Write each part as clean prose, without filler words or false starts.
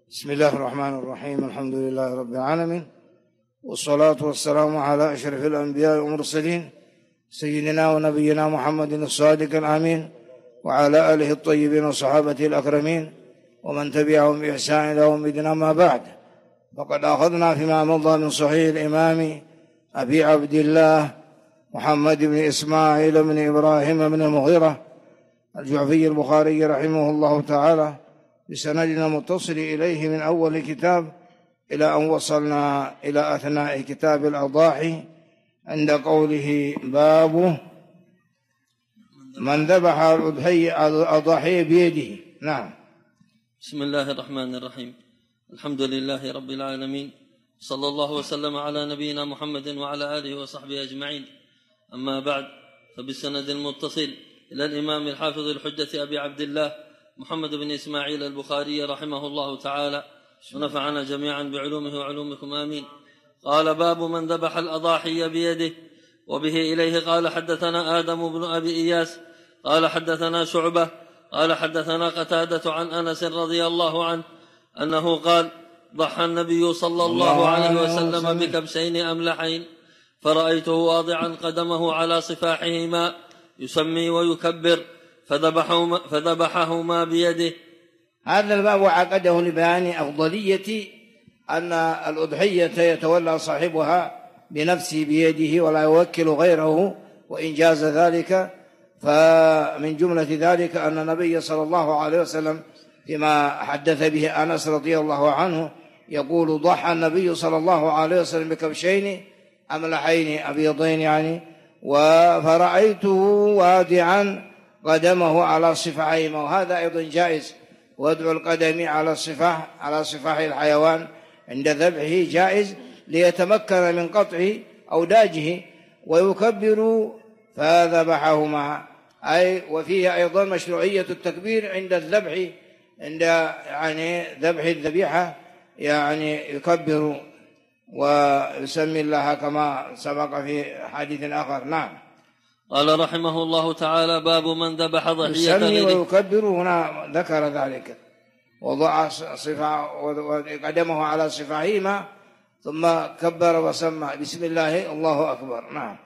بسم الله الرحمن الرحيم. الحمد لله رب العالمين، والصلاة والسلام على أشرف الأنبياء والمرسلين سيدنا ونبينا محمد الصادق الأمين، وعلى آله الطيبين وصحابته الأكرمين ومن تبعهم بإحسان إلى يوم الدين. أما بعد، فقد أخذنا فيما مضى من صحيح الإمام أبي عبد الله محمد بن إسماعيل بن إبراهيم بن المغيرة الجعفي البخاري رحمه الله تعالى بسندنا متصل إليه من أول الكتاب إلى أن وصلنا إلى أثناء كتاب الأضاحي عند قوله: باب من ذبح الأضاحي بيده. نعم. بسم الله الرحمن الرحيم. الحمد لله رب العالمين، صلى الله وسلم على نبينا محمد وعلى آله وصحبه أجمعين. أما بعد، فبالسند المتصل إلى الإمام الحافظ الحجة أبي عبد الله محمد بن إسماعيل البخاري رحمه الله تعالى، ونفعنا جميعا بعلومه وعلومكم آمين. قال: باب من ذبح الأضاحي بيده. وبه إليه قال: حدثنا آدم بن أبي إياس قال: حدثنا شعبة قال: حدثنا قتادة عن أنس رضي الله عنه أنه قال: ضحى النبي صلى الله عليه وسلم بكبشين أملحين، فرأيته واضعا قدمه على صفاحهما يسمي ويكبر، فذبحهما بيده. هذا الباب عقده لبيان أفضلية أن الأضحية يتولى صاحبها بنفسه بيده ولا يوكل غيره، وإن جاز ذلك. فمن جملة ذلك أن النبي صلى الله عليه وسلم فيما حدث به أنس رضي الله عنه يقول: ضحى النبي صلى الله عليه وسلم بكبشين أملحين أبيضين فرأيته واضعا قدمه على صفاحهما. وهذا أيضا جائز، وضع القدم على صفاح الحيوان عند ذبحه جائز ليتمكن من قطع أوداجه، ويكبر فذبحهما. وفيه أيضا مشروعية التكبير عند الذبح، عند ذبح الذبيحة يكبر ويسمي الله كما سبق في حديث آخر. نعم. قال رحمه الله تعالى: باب من ذبح ضحية يسمي ويكبر، هنا ذكر ذلك، وضع قدمه على صفاحهما ثم كبر وسمى بسم الله الله أكبر. نعم.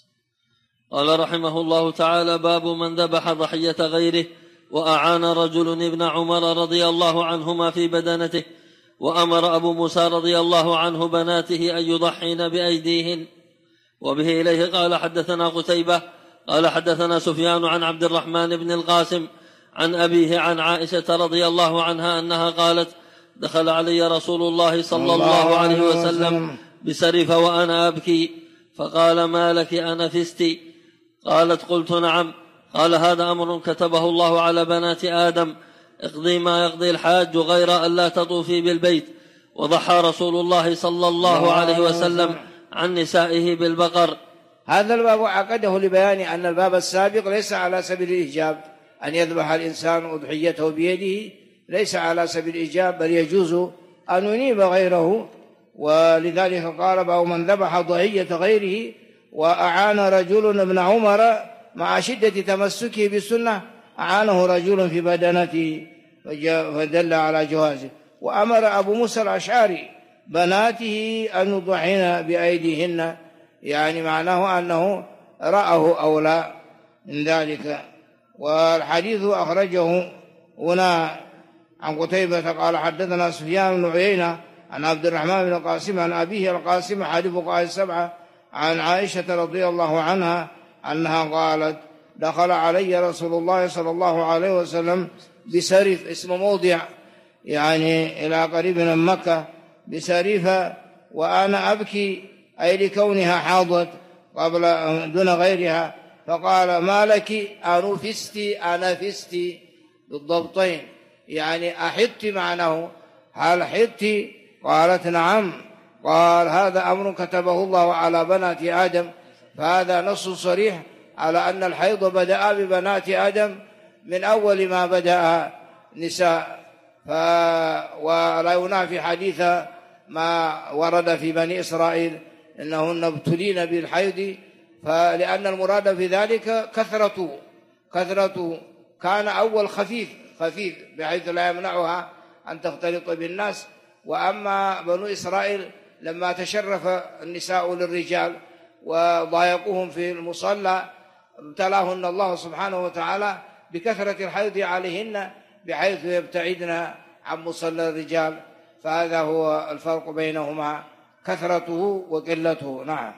قال رحمه الله تعالى: باب من ذبح ضحية غيره. وأعان رجل ابن عمر رضي الله عنهما في بدنته، وأمر أبو موسى رضي الله عنه بناته أن يضحين بأيديهن. وبه إليه قال: حدثنا قتيبة قال: حدثنا سفيان عن عبد الرحمن بن القاسم عن أبيه عن عائشة رضي الله عنها أنها قالت: دخل علي رسول الله صلى الله عليه وسلم بسرف وأنا أبكي، فقال: ما لك أنفستي؟ قالت: قلت: نعم. قال: هذا أمر كتبه الله على بنات آدم، اقضي ما يقضي الحاج غير أن لا تطوفي بالبيت. وضحى رسول الله صلى الله عليه وسلم عن نسائه بالبقر. هذا الباب عقده لبيان أن الباب السابق ليس على سبيل الإيجاب، أن يذبح الإنسان أضحيته بيده ليس على سبيل الإيجاب، بل يجوز أن ينيب غيره. ولذلك قال: باب من ذبح ضحية غيره. وأعان رجل ابن عمر مع شدة تمسكه بالسنة، أعانه رجل في بدنته فدل على جوازه. وأمر أبو موسى الأشعري بناته أن يضحين بأيديهن، معناه أنه رأه أولى من ذلك. والحديث أخرجه هنا عن قتيبة قال: حدثنا سفيان بن عيينة عن عبد الرحمن بن القاسم عن أبيه القاسم حديث فقهاء السبعة عن عائشة رضي الله عنها أنها قالت: دخل علي رسول الله صلى الله عليه وسلم بسرف، اسم موضع إلى قريب من مكة، بسريفة وأنا أبكي، أي لكونها حاضت قبل دون غيرها. فقال: ما لك أنفستي بالضبطين، أحدت معناه، هل حدت؟ قالت: نعم. قال: هذا أمر كتبه الله على بنات آدم. فهذا نص صريح على أن الحيض بدأ ببنات آدم من أول ما بدأ نساء. ولا ينافي حديث ما ورد في بني إسرائيل إنهن ابتلين بالحيض، فلأن المراد في ذلك كثرة كان أول خفيف بحيث لا يمنعها أن تختلط بالناس. وأما بنو إسرائيل لما تشرف النساء للرجال وضايقوهم في المصلى ابتلاهن الله سبحانه وتعالى بكثرة الحيض عليهن بحيث يبتعدن عن مصلى الرجال، فهذا هو الفرق بينهما، كثرته وقلته. نعم.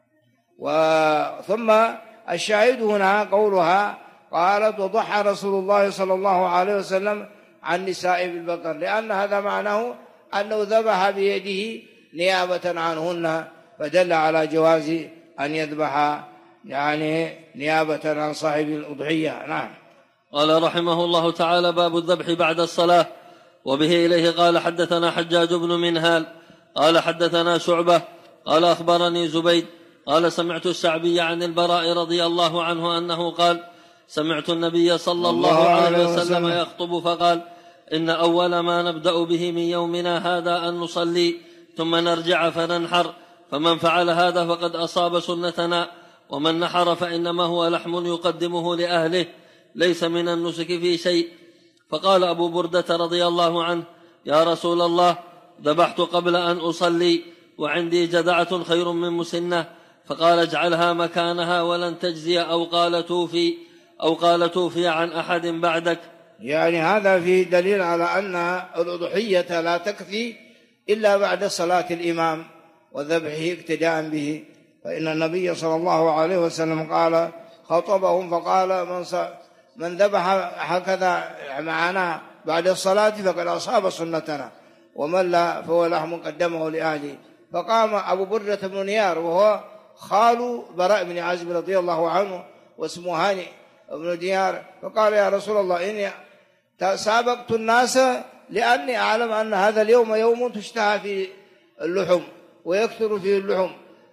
ثم الشاهد هنا قولها قالت وضحى رسول الله صلى الله عليه وسلم عن نساء بالبقر، لأن هذا معناه أنه ذبح بيده نيابة عنهن، فدل على جواز أن يذبح يعني نيابة عن صاحب الأضحية. نعم. قال رحمه الله تعالى: باب الذبح بعد الصلاة. وبه إليه قال حدثنا حجاج بن منهال قال حدثنا شعبة قال أخبرني زبيد قال سمعت الشعبي عن البراء رضي الله عنه أنه قال: سمعت النبي صلى الله عليه وسلم يخطب فقال: إن أول ما نبدأ به من يومنا هذا أن نصلي ثم نرجع فننحر، فمن فعل هذا فقد أصاب سنتنا، ومن نحر فإنما هو لحم يقدمه لأهله، ليس من النسك في شيء. فقال أبو بردة رضي الله عنه: يا رسول الله، ذبحت قبل أن أصلي وعندي جذعة خير من مسنة. فقال: اجعلها مكانها ولن تجزي أو قال توفي عن أحد بعدك. يعني هذا فيه دليل على أن الأضحية لا تكفي إلا بعد صلاة الإمام وذبحه اقتداء به، فإن النبي صلى الله عليه وسلم قال خطبهم فقال: من ذبح هكذا معنا بعد الصلاة فقد أصاب سنتنا، ومن لا فهو لحم قدمه لأهله. فقام أبو بردة بن نيار وهو خال براء بن عازب رضي الله عنه واسمه هاني بن ديار، فقال: يا رسول الله، إني سابقت الناس لأني أعلم أن هذا اليوم يوم تشتهى فيه اللحم ويكثر فيه اللحم،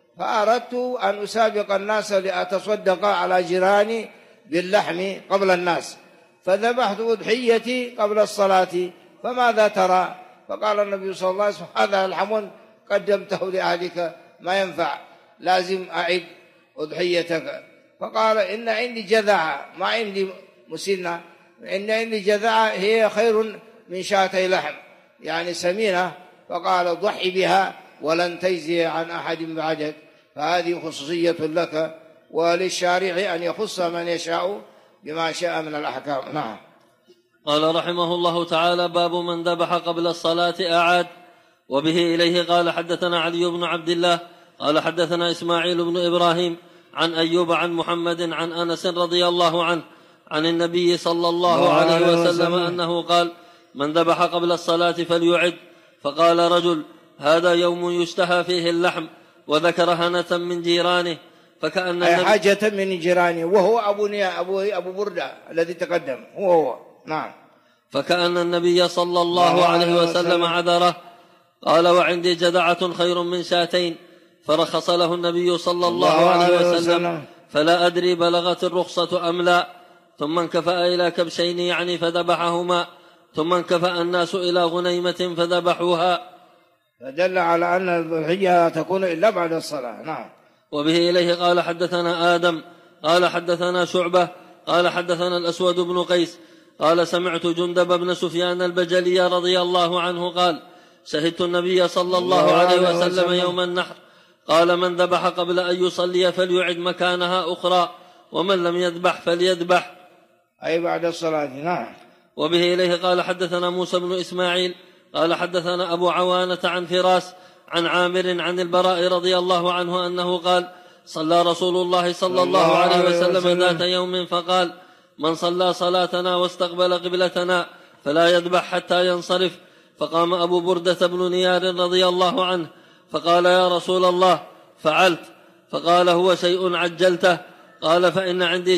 فأردت أن أسابق الناس لأتصدق على جيراني باللحم قبل الناس، فذبحت أضحيتي قبل الصلاة، فماذا ترى؟ فقال النبي صلى الله عليه وسلم: هذا لحم قدمته لأهلك، ما ينفع، لازم أعد أضحيتك. فقال: إن عندي جذعة، ما عندي مسنة، إن عندي جذعة هي خير من شاتي لحم، يعني سمينة. فقال: ضحي بها ولن تجزي عن أحد بعدك. فهذه خصوصية لك وللشارع أن يخص من يشاء بما شاء من الأحكام. نعم. قال رحمه الله تعالى: باب من ذبح قبل الصلاة أعاد. وبه إليه قال حدثنا علي بن عبد الله قال حدثنا إسماعيل بن إبراهيم عن أيوب عن محمد عن أنس رضي الله عنه عن النبي صلى الله عليه وسلم أنه قال: من ذبح قبل الصلاة فليعد. فقال رجل: هذا يوم يشتهى فيه اللحم، وذكر هنة من جيرانه، فكأن أي حاجة من جيرانه، وهو أبو بردة الذي تقدم هو. نعم. فكأن النبي صلى الله عليه وسلم عذره. قال: وعندي جذعة خير من شاتين. فرخص له النبي صلى الله عليه وسلم، فلا أدري بلغت الرخصة أم لا. ثم انكفأ إلى كبشين يعني فذبحهما، ثم انكفأ الناس إلى غنيمة فذبحوها. فدل على أن الضحية لا تكون إلا بعد الصلاة. نعم. وبه إليه قال حدثنا آدم قال حدثنا شعبة قال حدثنا الأسود بن قيس قال: سمعت جندب بن سفيان البجلي رضي الله عنه قال: شهدت النبي صلى الله عليه وسلم يوم النحر قال: من ذبح قبل أن يصلي فليعد مكانها أخرى، ومن لم يذبح فليذبح، أي بعد الصلاة. نعم. وبه إليه قال حدثنا موسى بن إسماعيل قال حدثنا أبو عوانة عن فراس عن عامر عن البراء رضي الله عنه أنه قال: صلى رسول الله صلى الله عليه وسلم ذات يوم فقال: من صلى صلاتنا واستقبل قبلتنا فلا يذبح حتى ينصرف. فقام أبو بردة بن نيار رضي الله عنه فقال: يا رسول الله، فعلت. فقال: هو شيء عجلته. قال: فإن عندي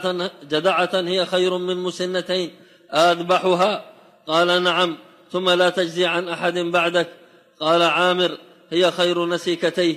جدعة هي خير من مسنتين، أذبحها؟ قال: نعم. ثم لا تجزي عن أحد بعدك. قال عامر: هي خير نسيكتيه.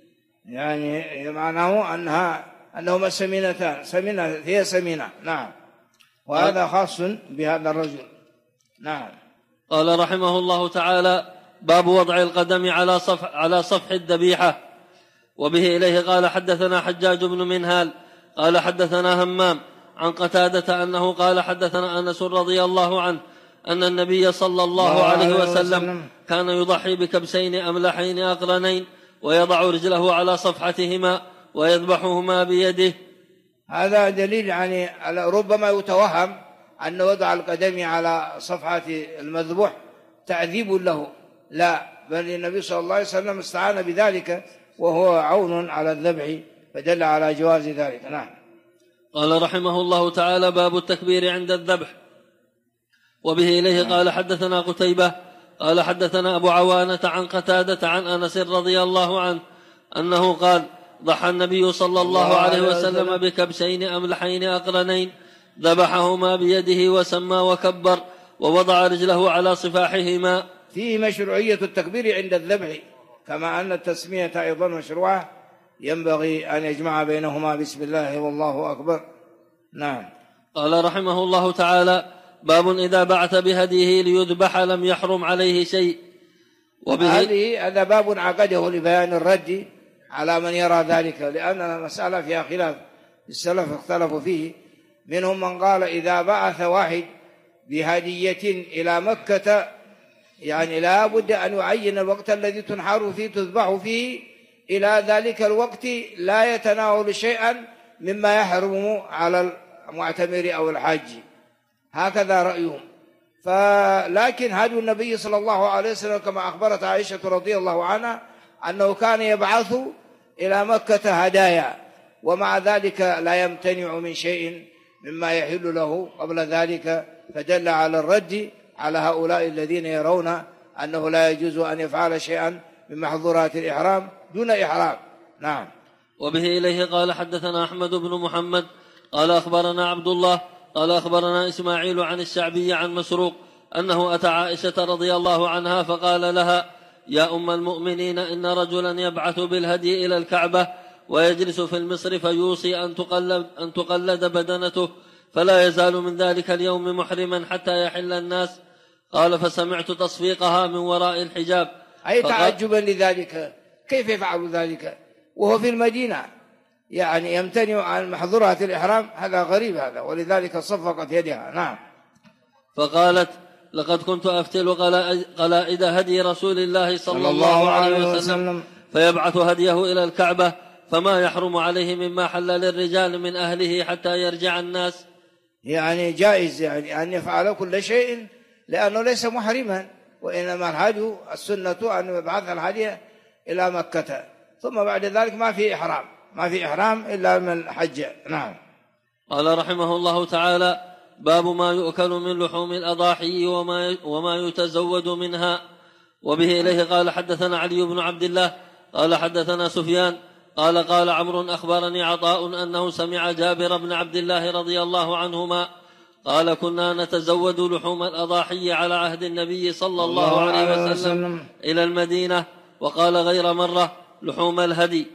يعني معناه أنهما سمينتان، هي سمينة. نعم. وهذا خاص بهذا الرجل. نعم. قال رحمه الله تعالى: باب وضع القدم على صفح الذبيحة. وبه إليه قال حدثنا حجاج بن منهال قال حدثنا همام عن قتادة أنه قال: حدثنا أنس رضي الله عنه أن النبي صلى الله عليه وسلم كان يضحي بكبسين أملحين أقرنين ويضع رجله على صفحتهما ويذبحهما بيده. هذا دليل يعني على ربما يتوهم أن وضع القدم على صفحة المذبوح تعذيب له، لا، بل النبي صلى الله عليه وسلم استعان بذلك وهو عون على الذبح، فدل على جواز ذلك. نعم. قال رحمه الله تعالى: باب التكبير عند الذبح. وبه إليه قال حدثنا قتيبة قال حدثنا أبو عوانة عن قتادة عن أنس رضي الله عنه أنه قال: ضحى النبي صلى الله عليه وسلم بكبشين أملحين أقرنين ذبحهما بيده وسمى وكبر ووضع رجله على صفاحهما. فيه مشروعية التكبير عند الذبح، كما أن التسمية أيضا مشروعة، ينبغي أن يجمع بينهما بسم الله والله أكبر. نعم. قال رحمه الله تعالى: باب إذا بعث بهديه ليذبح لم يحرم عليه شيء. هذا باب عقده لبيان الرد على من يرى ذلك، لأن المسألة فيها خلاف، السلف اختلفوا فيه، منهم من قال إذا بعث واحد بهدية إلى مكة يعني لا بد أن يعين الوقت الذي تنحر فيه تذبح فيه، إلى ذلك الوقت لا يتناول شيئا مما يحرم على المعتمر أو الحاج، هكذا رأيهم. لكن هدي النبي صلى الله عليه وسلم كما أخبرت عائشة رضي الله عنها أنه كان يبعث إلى مكة هدايا، ومع ذلك لا يمتنع من شيء مما يحل له قبل ذلك، فدل على الرد على هؤلاء الذين يرون أنه لا يجوز أن يفعل شيئا من محظورات الإحرام دون إحرام. نعم. وبه إليه قال حدثنا أحمد بن محمد قال أخبرنا عبد الله قال أخبرنا إسماعيل عن الشعبي عن مسروق أنه أتى عائشة رضي الله عنها فقال لها: يا أم المؤمنين، إن رجلا يبعث بالهدي إلى الكعبة ويجلس في المصر فيوصي أن تقلد بدنته، فلا يزال من ذلك اليوم محرما حتى يحل الناس. قال: فسمعت تصفيقها من وراء الحجاب. أي تعجبا لذلك، كيف يفعل ذلك وهو في المدينة؟ يعني يمتنع عن محظورات الإحرام، هذا غريب هذا، ولذلك صفقت يدها. نعم. فقالت: لقد كنت أفتل قلائد هدي رسول الله صلى الله عليه وسلم فيبعث هديه إلى الكعبة، فما يحرم عليه مما حل للرجال من أهله حتى يرجع الناس. يعني جائز يعني أن يفعل كل شيء لأنه ليس محرما، وإنما الهدي السنة أن يبعث الهدي إلى مكة، ثم بعد ذلك ما في إحرام إلا من الحج. نعم. قال رحمه الله تعالى: باب ما يؤكل من لحوم الأضاحي وما يتزود منها. وبه إليه قال حدثنا علي بن عبد الله قال حدثنا سفيان قال عمرو أخبرني عطاء أنه سمع جابر بن عبد الله رضي الله عنهما قال: كنا نتزود لحوم الأضاحي على عهد النبي صلى الله عليه وسلم إلى المدينة، وقال غير مرة لحوم الهدي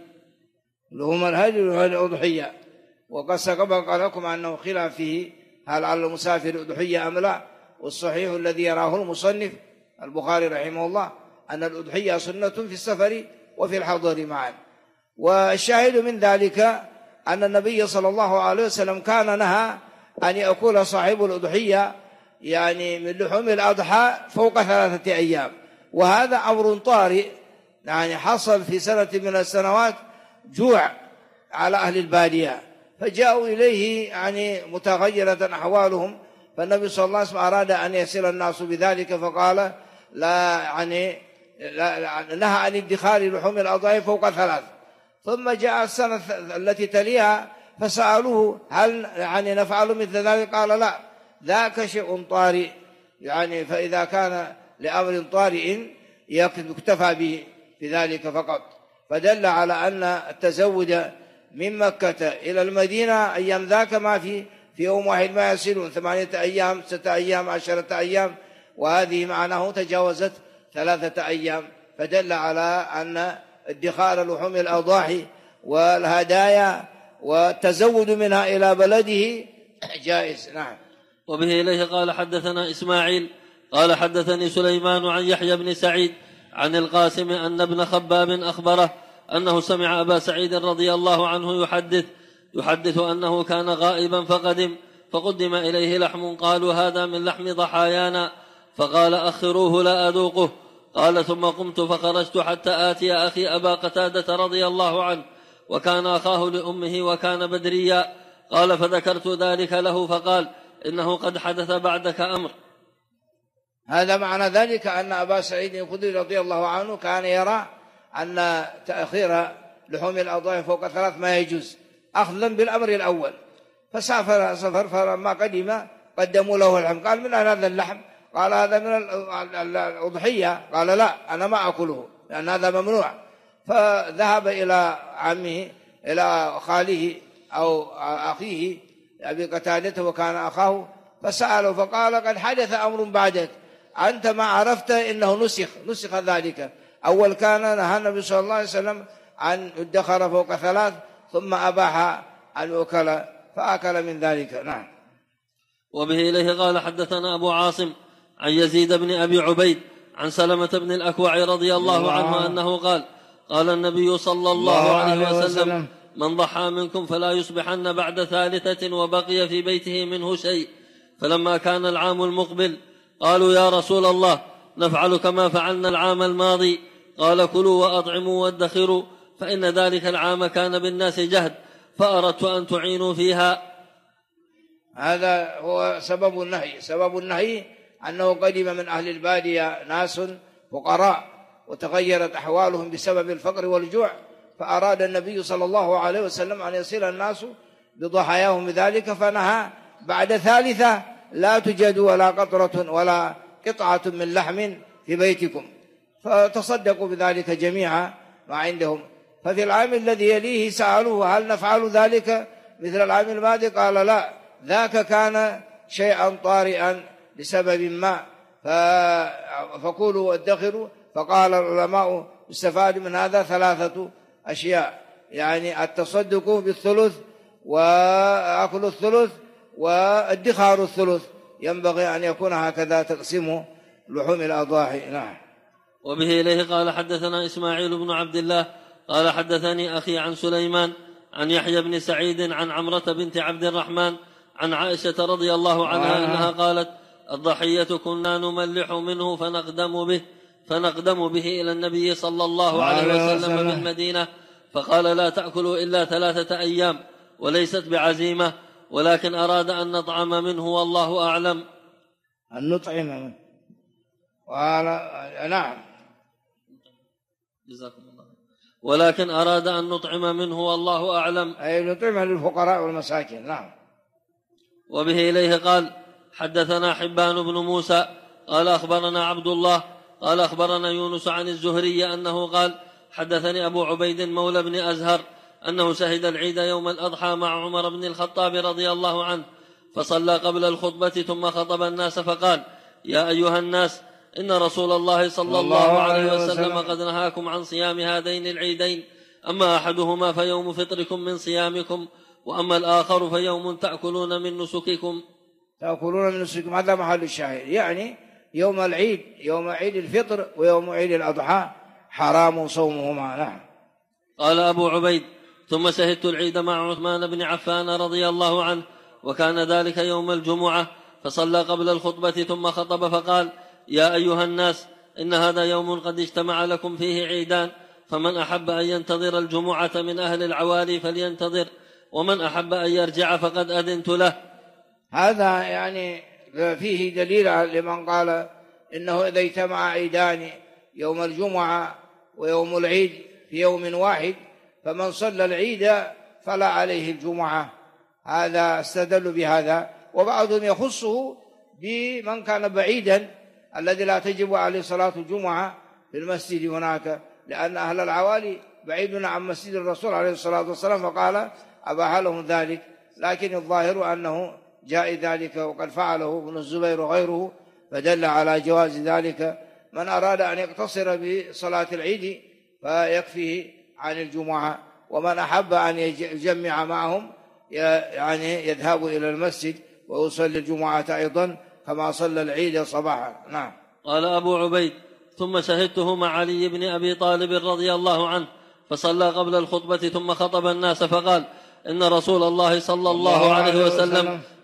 والأضحية. وقد سبق لكم أنه خلاف فيه هل على المسافر أضحية أم لا، والصحيح الذي يراه المصنف البخاري رحمه الله أن الأضحية سنة في السفر وفي الحضر معا. والشاهد من ذلك أن النبي صلى الله عليه وسلم كان نهى أن يأكل صاحب الأضحية يعني من لحوم الأضحى فوق 3 أيام، وهذا أمر طارئ يعني حصل في سنة من السنوات جوع على أهل البادية، فجاءوا إليه يعني متغيرة أحوالهم، فالنبي صلى الله عليه وسلم أراد أن يصل الناس بذلك، فقال لا نهى عن ادخار لحوم الأضحى فوق 3. ثم جاء السنة التي تليها فسألوه هل يعني نفعل مثل ذلك؟ قال لا، ذاك شيء طارئ، يعني فإذا كان لأمر طارئ يكتفى به في ذلك فقط. فدل على أن التزود من مكة إلى المدينة أيام ذاك ما في يوم واحد ما يصلون 8 أيام 6 أيام 10 أيام، وهذه معناه تجاوزت 3 أيام، فدل على أن ادخار لحوم الأضاحي والهدايا والتزود منها إلى بلده جائز. نعم. وبه إليه قال حدثنا إسماعيل قال حدثني سليمان عن يحيى بن سعيد عن القاسم أن ابن خباب أخبره أنه سمع أبا سعيد رضي الله عنه يحدث أنه كان غائبا فقدم، فقدم إليه لحم، قالوا هذا من لحم ضحايانا، فقال أخروه لا أذوقه. قال ثم قمت فخرجت حتى آتي أخي أبا قتادة رضي الله عنه، وكان أخاه لأمه وكان بدريا. قال فذكرت ذلك له فقال إنه قد حدث بعدك أمر. هذا معنى ذلك أن أبا سعيد الخدري رضي الله عنه كان يرى أن تأخير لحوم الأضاحي فوق 3 ما يجوز، أخذا بالأمر الأول. فسافر فلما قدم قدموا له اللحم، قال من هذا اللحم؟ قال هذا من الأضحية. قال لا، أنا ما أكله لأن هذا ممنوع. فذهب إلى عمه، إلى خاله أو أخيه أبي قتادة وكان أخاه، فسأله فقال قد حدث أمر بعدك، أنت ما عرفت إنه نسخ ذلك. أول كان نهى النبي صلى الله عليه وسلم عن ادخر فوق 3، ثم أباح أن يؤكل فأكل من ذلك. نعم. وبه إليه قال حدثنا أبو عاصم عن يزيد بن أبي عبيد عن سلمة بن الأكوع رضي الله عنه أنه قال قال النبي صلى الله عليه وسلم من ضحى منكم فلا يصبحن بعد 3 وبقي في بيته منه شيء. فلما كان العام المقبل قالوا يا رسول الله نفعل كما فعلنا العام الماضي. قال كلوا وأطعموا وادخروا، فإن ذلك العام كان بالناس جهد، فأردت أن تعينوا فيها. هذا هو سبب النهي أنه قدم من أهل البادية ناس فقراء وتغيرت أحوالهم بسبب الفقر والجوع، فأراد النبي صلى الله عليه وسلم أن يصل الناس بضحاياهم بذلك، فنهى بعد 3 لا توجد ولا قطرة ولا قطعة من لحم في بيتكم، فتصدقوا بذلك جميعا ما عندهم. ففي العام الذي يليه سألوه هل نفعل ذلك مثل العام الماضي؟ قال لا، ذاك كان شيئا طارئا لسبب ما، فكلوا وادخروا. فقال العلماء استفاد من هذا 3 أشياء، يعني التصدق بالثلث وأكل الثلث وادخار الثلث، ينبغي أن يكون هكذا تقسيم لحوم الأضاحي. نعم. وبه إليه قال حدثنا إسماعيل بن عبد الله قال حدثني أخي عن سليمان عن يحيى بن سعيد عن عمرة بنت عبد الرحمن عن عائشة رضي الله عنها أنها قالت الضحية كنا نملح منه فنقدم به إلى النبي صلى الله عليه وسلم بالمدينة، فقال لا تأكلوا إلا 3 أيام، وليست بعزيمة، ولكن أراد أن نطعم منه والله أعلم. أن نطعم منه. نعم. جزاكم الله. ولكن أراد أن نطعم منه والله أعلم، أي نطعم للفقراء والمساكين. نعم. وبه إليه قال حدثنا حبان بن موسى قال أخبرنا عبد الله قال أخبرنا يونس عن الزهري أنه قال حدثني أبو عبيد مولى بن أزهر أنه شهد العيد يوم الأضحى مع عمر بن الخطاب رضي الله عنه، فصلى قبل الخطبة ثم خطب الناس فقال يا أيها الناس إن رسول الله صلى الله عليه وسلم قد نهاكم عن صيام هذين العيدين، أما أحدهما فيوم فطركم من صيامكم، وأما الآخر فيوم تأكلون من نسككم. هذا محل الشاهد، يعني يوم العيد، يوم عيد الفطر ويوم عيد الأضحى حرام صومهما. نعم. قال أبو عبيد ثم شهدت العيد مع عثمان بن عفان رضي الله عنه، وكان ذلك يوم الجمعة، فصلى قبل الخطبة ثم خطب فقال يا أيها الناس إن هذا يوم قد اجتمع لكم فيه عيدان، فمن أحب أن ينتظر الجمعة من أهل العوالي فلينتظر، ومن أحب أن يرجع فقد أذنت له. هذا يعني فيه دليل لمن قال إنه إذا اجتمع عيدان يوم الجمعة ويوم العيد في يوم واحد فمن صلى العيد فلا عليه الجمعة. هذا استدل بهذا، وبعضهم يخصه بمن كان بعيدا الذي لا تجب عليه صلاة الجمعة في المسجد هناك، لأن أهل العوالي بعيدون عن مسجد الرسول عليه الصلاة والسلام، فقال أباح لهم ذلك. لكن الظاهر أنه جاء ذلك وقد فعله ابن الزبير وغيره، فدل على جواز ذلك. من أراد أن يقتصر بصلاة العيد فيكفيه عن الجمعة، ومن أحب أن يجمع معهم يعني يذهب إلى المسجد ويصلي الجمعة أيضا كما صلى العيد صباحا. نعم. قال أبو عبيد ثم شهدته مع علي بن أبي طالب رضي الله عنه، فصلى قبل الخطبة ثم خطب الناس فقال إن رسول الله صلى الله عليه وسلم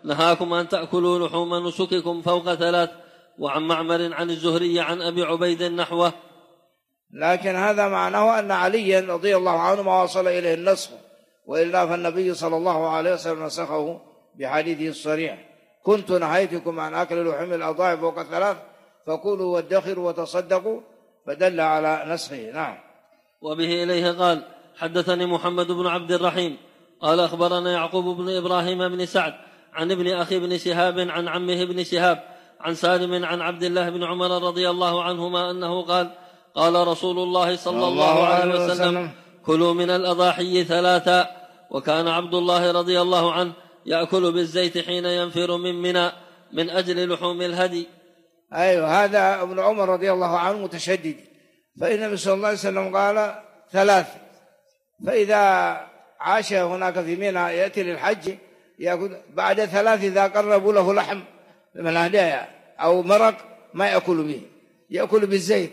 نهاكم أن تأكلوا لحوم نسككم فوق 3. وعن معمر عن الزهري عن أبي عبيد نحوه. لكن هذا معناه أن عليا رضي الله عنه ما وصل إليه النسخ، وإلا فالنبي صلى الله عليه وسلم نسخه بحديثه الصريح: كنت نهيتكم عن أكل لحوم الأضاحي فوق 3 فكلوا وادخروا وتصدقوا، فدل على نسخه. نعم. وبه إليه قال: حدثني محمد بن عبد الرحيم قال أخبرنا يعقوب بن إبراهيم بن سعد عن ابن أخي بن شهاب عن عمه بن شهاب عن سالم عن عبد الله بن عمر رضي الله عنهما أنه قال: قال رسول الله صلى الله عليه وسلم: كلوا من الأضاحي 3. وكان عبد الله رضي الله عنه يأكل بالزيت حين ينفر من منى من أجل لحوم الهدي. أيوة، هذا ابن عمر رضي الله عنه متشدد، فإنه صلى الله عليه وسلم قال 3، فإذا عاش هناك في منى يأتي للحج يأكل بعد 3 إذا قربوا له لحم من الهدايا أو مرق ما يأكل به، يأكل بالزيت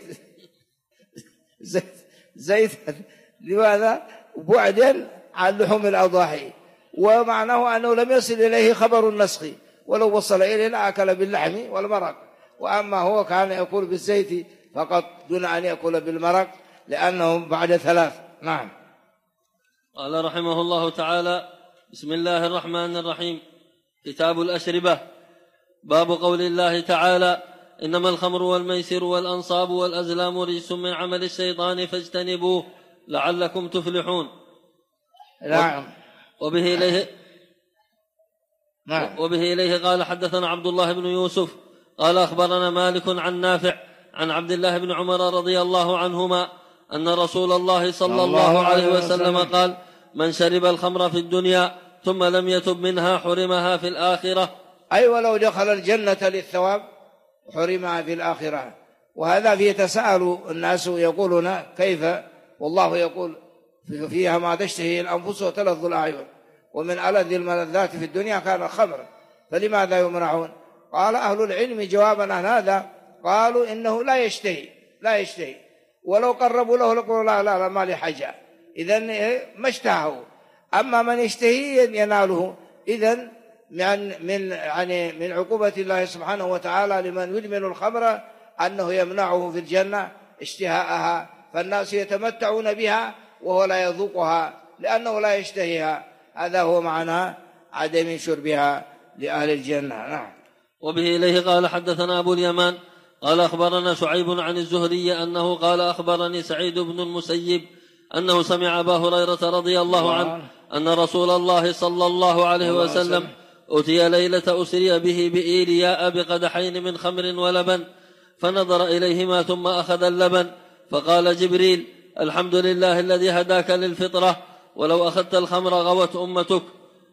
زيت لماذا؟ بعدا عن لحوم الأضاحي، ومعناه أنه لم يصل إليه خبر النسخ، ولو وصل إليه لأكل باللحم والمرق، وأما هو كان يأكل بالزيت فقط دون أن يأكل بالمرق لأنه بعد 3. نعم. قال رحمه الله تعالى: بسم الله الرحمن الرحيم. كتاب الأشربة. باب قول الله تعالى: إنما الخمر والميسر والأنصاب والأزلام رجس من عمل الشيطان فاجتنبوه لعلكم تفلحون. نعم. وبه إليه قال: حدثنا عبد الله بن يوسف قال أخبرنا مالك عن نافع عن عبد الله بن عمر رضي الله عنهما أن رسول الله صلى الله عليه وسلم قال: من شرب الخمر في الدنيا ثم لم يتب منها حرمها في الآخرة. أي ولو دخل الجنة للثواب حرمها في الآخرة. وهذا فيه تساءل الناس يقولون كيف، والله يقول فيها ما تشتهي الأنفس وتلذ الأعين، ومن ألذ الملذات في الدنيا كان الخمر، فلماذا يمنعون؟ قال أهل العلم جوابا عن هذا قالوا إنه لا يشتهي ولو قربوا له لقولوا لا ما لي حاجة، إذن ما اشتهوا. أما من يشتهي يناله. إذن من عقوبة الله سبحانه وتعالى لمن يدمن الخمر أنه يمنعه في الجنة اشتهاءها، فالناس يتمتعون بها وهو لا يذوقها لأنه لا يشتهيها. هذا هو معنى عدم شربها لأهل الجنة. نعم. وبه إليه قال: حدثنا أبو اليمان قال أخبرنا شعيب عن الزهري أنه قال: أخبرني سعيد بن المسيب أنه سمع أبا هريرة رضي الله عنه أن رسول الله صلى الله عليه وسلم أتي ليلة أسري به بإيلياء بقدحين من خمر ولبن، فنظر إليهما ثم أخذ اللبن، فقال جبريل: الحمد لله الذي هداك للفطرة، ولو أخذت الخمر غوت أمتك.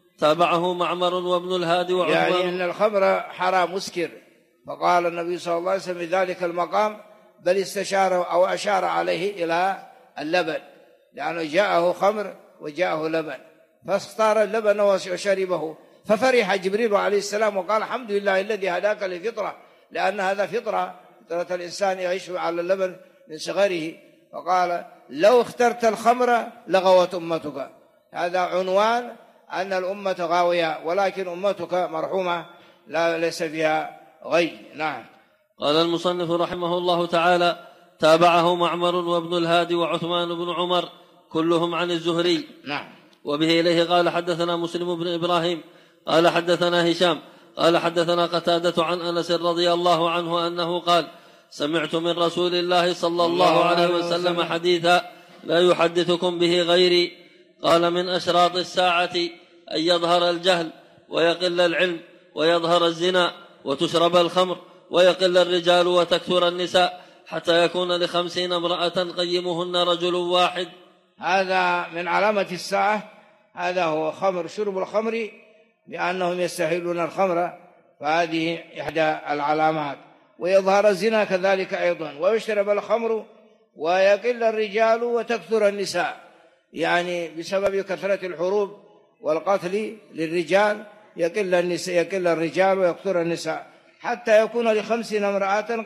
تابعه معمر وابن الهادي وعثمان. يعني أن الخمر حرام مسكر، فقال النبي صلى الله عليه وسلم في ذلك المقام بل استشار أو أشار عليه إلى اللبن، لأنه جاءه خمر وجاءه لبن، فاختار اللبن وشربه، ففرح جبريل عليه السلام وقال: الحمد لله الذي هداك للفطرة، لأن هذا فطرة الإنسان يعيش على اللبن من صغره. فقال: لو اخترت الخمر لغوت أمتك. هذا عنوان أن الأمة غاوية، ولكن أمتك مرحومة ليس فيها غي. نعم. قال المصنف رحمه الله تعالى: تابعه معمر وابن الهادي وعثمان بن عمر كلهم عن الزهري. نعم. وبه إليه قال: حدثنا مسلم بن إبراهيم قال حدثنا هشام قال حدثنا قتادة عن أنس رضي الله عنه أنه قال: سمعت من رسول الله صلى الله عليه وسلم حديثا لا يحدثكم به غيري، قال: من أشراط الساعة أن يظهر الجهل ويقل العلم ويظهر الزنا وتشرب الخمر ويقل الرجال وتكثر النساء حتى يكون ل50 امرأة قيمهن رجل واحد. هذا من علامة الساعة، هذا هو خمر، شرب الخمر، لأنهم يستحلون الخمر، فهذه إحدى العلامات. ويظهر الزنا كذلك أيضا، ويشرب الخمر ويقل الرجال وتكثر النساء، يعني بسبب كثرة الحروب والقتل للرجال يقل الرجال ويكثر النساء حتى يكون ل50 امرأة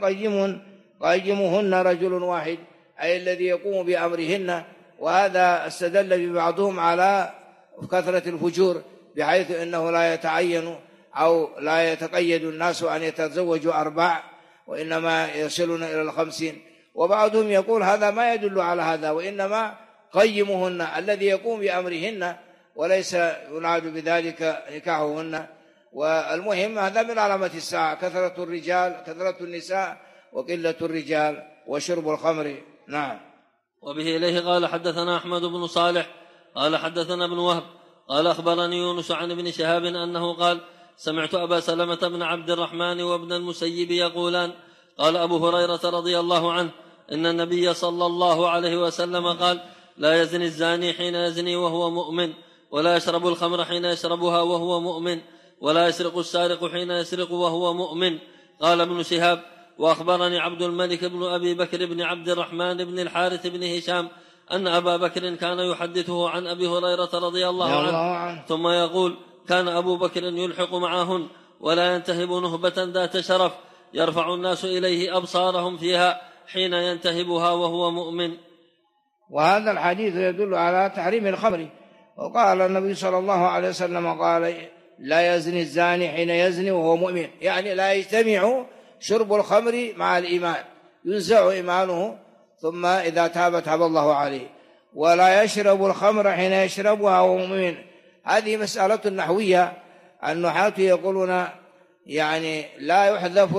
قيمهن رجل واحد، أي الذي يقوم بأمرهن. وهذا استدل ببعضهم على كثرة الفجور، بحيث أنه لا يتعين أو لا يتقيد الناس أن يتزوجوا 4 وإنما يصلون إلى 50. وبعضهم يقول هذا ما يدل على هذا، وإنما قيموهن الذي يقوم بأمرهن، وليس يناد بذلك نكاحهن. والمهم هذا من علامة الساعة، كثرة الرجال، كثرة النساء وقلة الرجال وشرب الخمر. نعم. وبه إليه قال حدثنا أحمد بن صالح قال حدثنا ابن وهب قال أخبرني يونس عن ابن شهاب أنه قال سمعت أبا سلمة بن عبد الرحمن وابن المسيب يقولان قال أبو هريرة رضي الله عنه إن النبي صلى الله عليه وسلم قال لا يزني الزاني حين يزني وهو مؤمن، ولا يشرب الخمر حين يشربها وهو مؤمن، ولا يسرق السارق حين يسرق وهو مؤمن. قال ابن شهاب وأخبرني عبد الملك بن أبي بكر بن عبد الرحمن بن الحارث بن هشام أن أبا بكر كان يحدثه عن أبي هريرة رضي الله عنه ثم يقول كان أبو بكر يلحق معهن ولا ينتهب نهبة ذات شرف يرفع الناس إليه أبصارهم فيها حين ينتهبها وهو مؤمن. وهذا الحديث يدل على تحريم الخمر. وقال النبي صلى الله عليه وسلم قال لا يزني الزاني حين يزني وهو مؤمن، يعني لا يجتمع شرب الخمر مع الإيمان، ينزع إيمانه ثم إذا تاب الله عليه. ولا يشرب الخمر حين يشربها وهو مؤمن. هذه مسألة نحوية، النحاة يقولون يعني لا يحذف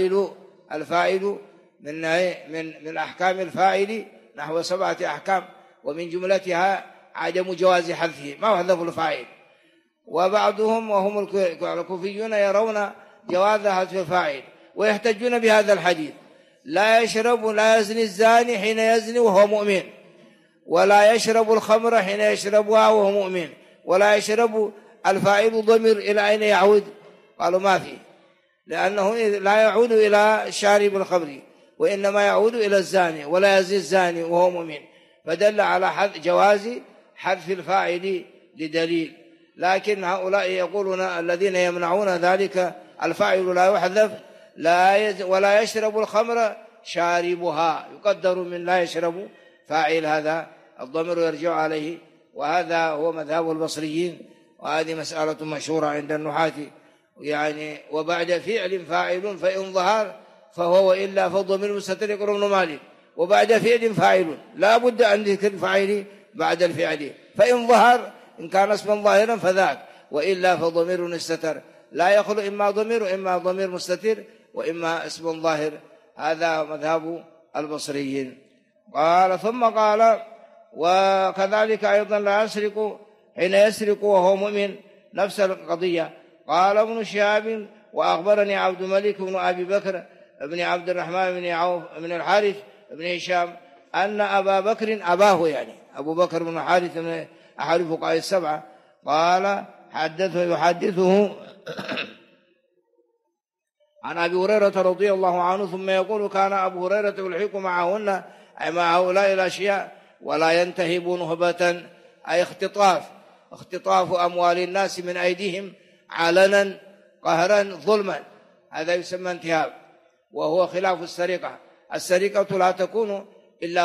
الفاعل من أحكام الفاعل نحو 7 أحكام، ومن جملتها عدم جواز حذفه، ما يحذف الفاعل. وبعضهم وهم الكوفيون يرون جواز حذف الفاعل ويحتجون بهذا الحديث لا يزني الزاني حين يزني وهو مؤمن، ولا يشرب الخمر حين يشربها وهو مؤمن، ولا يشرب الفاعل ضمير إلى أين يعود؟ قالوا ما فيه، لأنه لا يعود إلى شارب الخمر وإنما يعود إلى الزاني، ولا يزني الزاني وهو مؤمن، فدل على جواز حذف الفاعل لدليل. لكن هؤلاء يقولون الذين يمنعون ذلك الفاعل لا يحذف ولا يشرب الخمر شاربها، يقدر من لا يشرب فاعل، هذا الضمير يرجع عليه، وهذا هو مذهب البصريين، وهذه مسألة مشهورة عند النحاة. يعني وبعد فعل فاعل فإن ظهر فهو وإلا فالضمير مستتر، يقول ابن مالك وبعد فعل فاعل لا بد أن ذكر الفاعل بعد الفعل، فإن ظهر إن كان اسما ظاهرا فذاك، وإلا فضمير مستتر لا يخلو إما ضمير وإما ضمير مستتر وإما اسم ظاهر. هذا مذهب البصريين. قال ثم قال وكذلك أيضا لا يسرق حين يسرق وهو مؤمن، نفس القضية. قال ابن شهاب وأخبرني عبد الملك بن أبي بكر بن عبد الرحمن بن عوف بن الحارث بن هشام أن أبا بكر أباه، يعني أبو بكر بن الحارث من أحد فقهاء السبعة، قال يحدثه عن أبي هريرة رضي الله عنه ثم يقول كان أبو هريرة يلحق معهن أي مع هؤلاء الأشياء ولا ينتهب نهبة، أي اختطاف أموال الناس من أيديهم علنا قهرا ظلما، هذا يسمى انتهاب، وهو خلاف السرقة. السرقة لا تكون إلا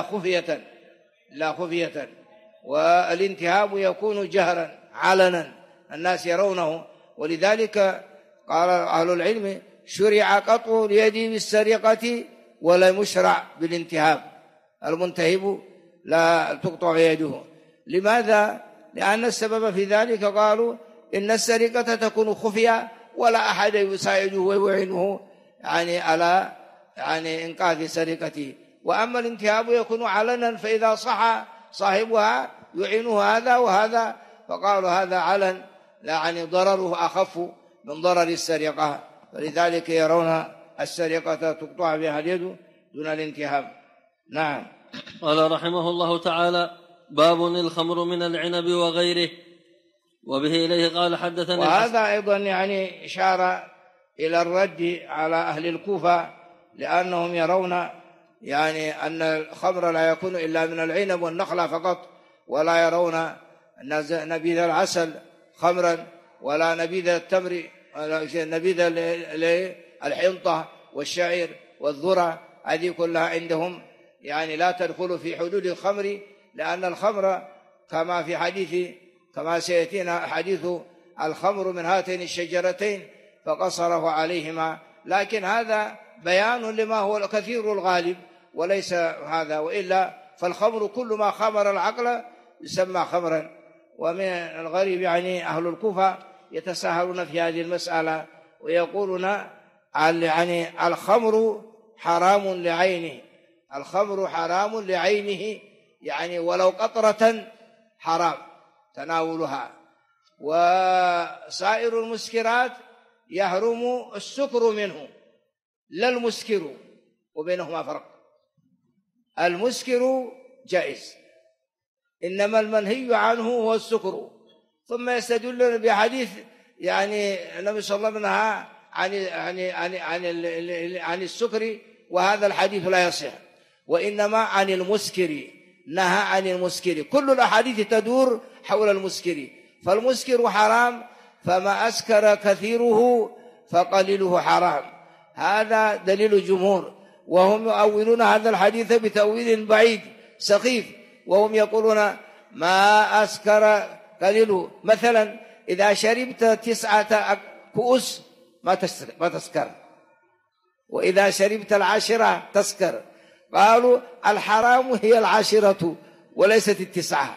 خفية، والانتهاب يكون جهرا علنا الناس يرونه. ولذلك قال أهل العلم شرع قطع اليد بالسرقة ولم يشرع بالانتهاب، المنتهب لا تقطع يده. لماذا؟ لأن السبب في ذلك قالوا إن السرقة تكون خفية ولا أحد يساعده ويعينه على إنقاذ سرقته، وأما الانتهاب يكون علنا، فإذا صح صاحبها يعينه هذا وهذا، فقالوا هذا علن ضرره أخف من ضرر السرقة، فلذلك يرون السرقة تقطع بها اليد دون الانتهاب. نعم. قال رحمه الله تعالى باب الخمر من العنب وغيره. وبه إليه قال حدثني وهذا أيضا إشارة إلى الرد على أهل الكوفة، لأنهم يرون أن الخمر لا يكون إلا من العنب والنخلة فقط، ولا يرون نبيذ العسل خمرا، ولا نبيذ التمر، ولا نبيذ الحنطة والشعير والذرة، هذه كلها عندهم لا تدخل في حدود الخمر، لأن الخمر كما سيأتينا حديث الخمر من هاتين الشجرتين فقصره عليهما، لكن هذا بيان لما هو كثير الغالب وليس هذا، وإلا فالخمر كل ما خمر العقل يسمى خمرا. ومن الغريب يعني أهل الكوفة يتساهلون في هذه المسألة ويقولون يعني الخمر حرام لعينه، الخمر حرام لعينه، يعني ولو قطرة حرام تناولها، وسائر المسكرات يحرم السكر منه لا المسكر، وبينهما فرق. المسكر جائز، إنما المنهي عنه هو السكر. ثم يستدلون بحديث يعني النبي صلى الله عليه وسلم نهى عن السكر، وهذا الحديث لا يصح، وإنما عن المسكر، نهى عن المسكر. كل الأحاديث تدور حول المسكر، فالمسكر حرام، فما أسكر كثيره فقليله حرام. هذا دليل الجمهور، وهم يؤولون هذا الحديث بتأويل بعيد سخيف، وهم يقولون ما أسكر قليله. مثلا إذا شربت 9 كؤوس ما تسكر، وإذا شربت 10 تسكر. قالوا الحرام هي 10 وليست 9.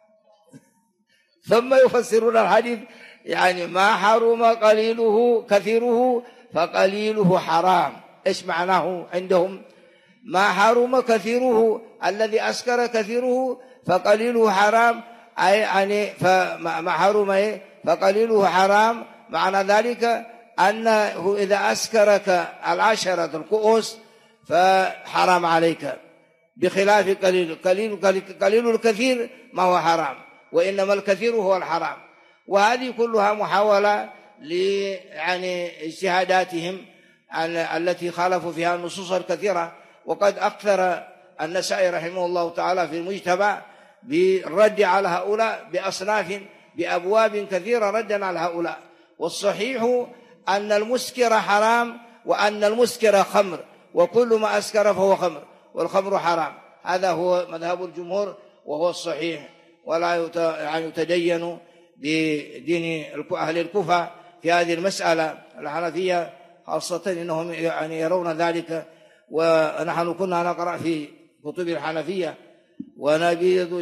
ثم يفسرون الحديث يعني ما حرم قليله كثيره فقليله حرام. إيش معناه عندهم؟ ما حرم كثيره الذي أسكر كثيره فقليله حرام، أي يعني فما حرم فقليله حرام، معنى ذلك أنه إذا أسكرك 10 الكؤوس فحرام عليك، بخلاف قليل الكثير ما هو حرام، وإنما الكثير هو الحرام. وهذه كلها محاولة يعني اجتهاداتهم التي خالفوا فيها النصوص الكثيرة. وقد أكثر النسائي رحمه الله تعالى في المجتبى بالرد على هؤلاء بأصناف بأبواب كثيرة ردا على هؤلاء. والصحيح أن المسكر حرام، وأن المسكر خمر، وكل ما أسكر فهو خمر، والخمر حرام. هذا هو مذهب الجمهور وهو الصحيح، ولا يعني يتدين بدين أهل الكوفة في هذه المسألة. الحنفية خاصة إنهم يعني يرون ذلك، ونحن كنا نقرأ في كتب الحنفية ونبيذ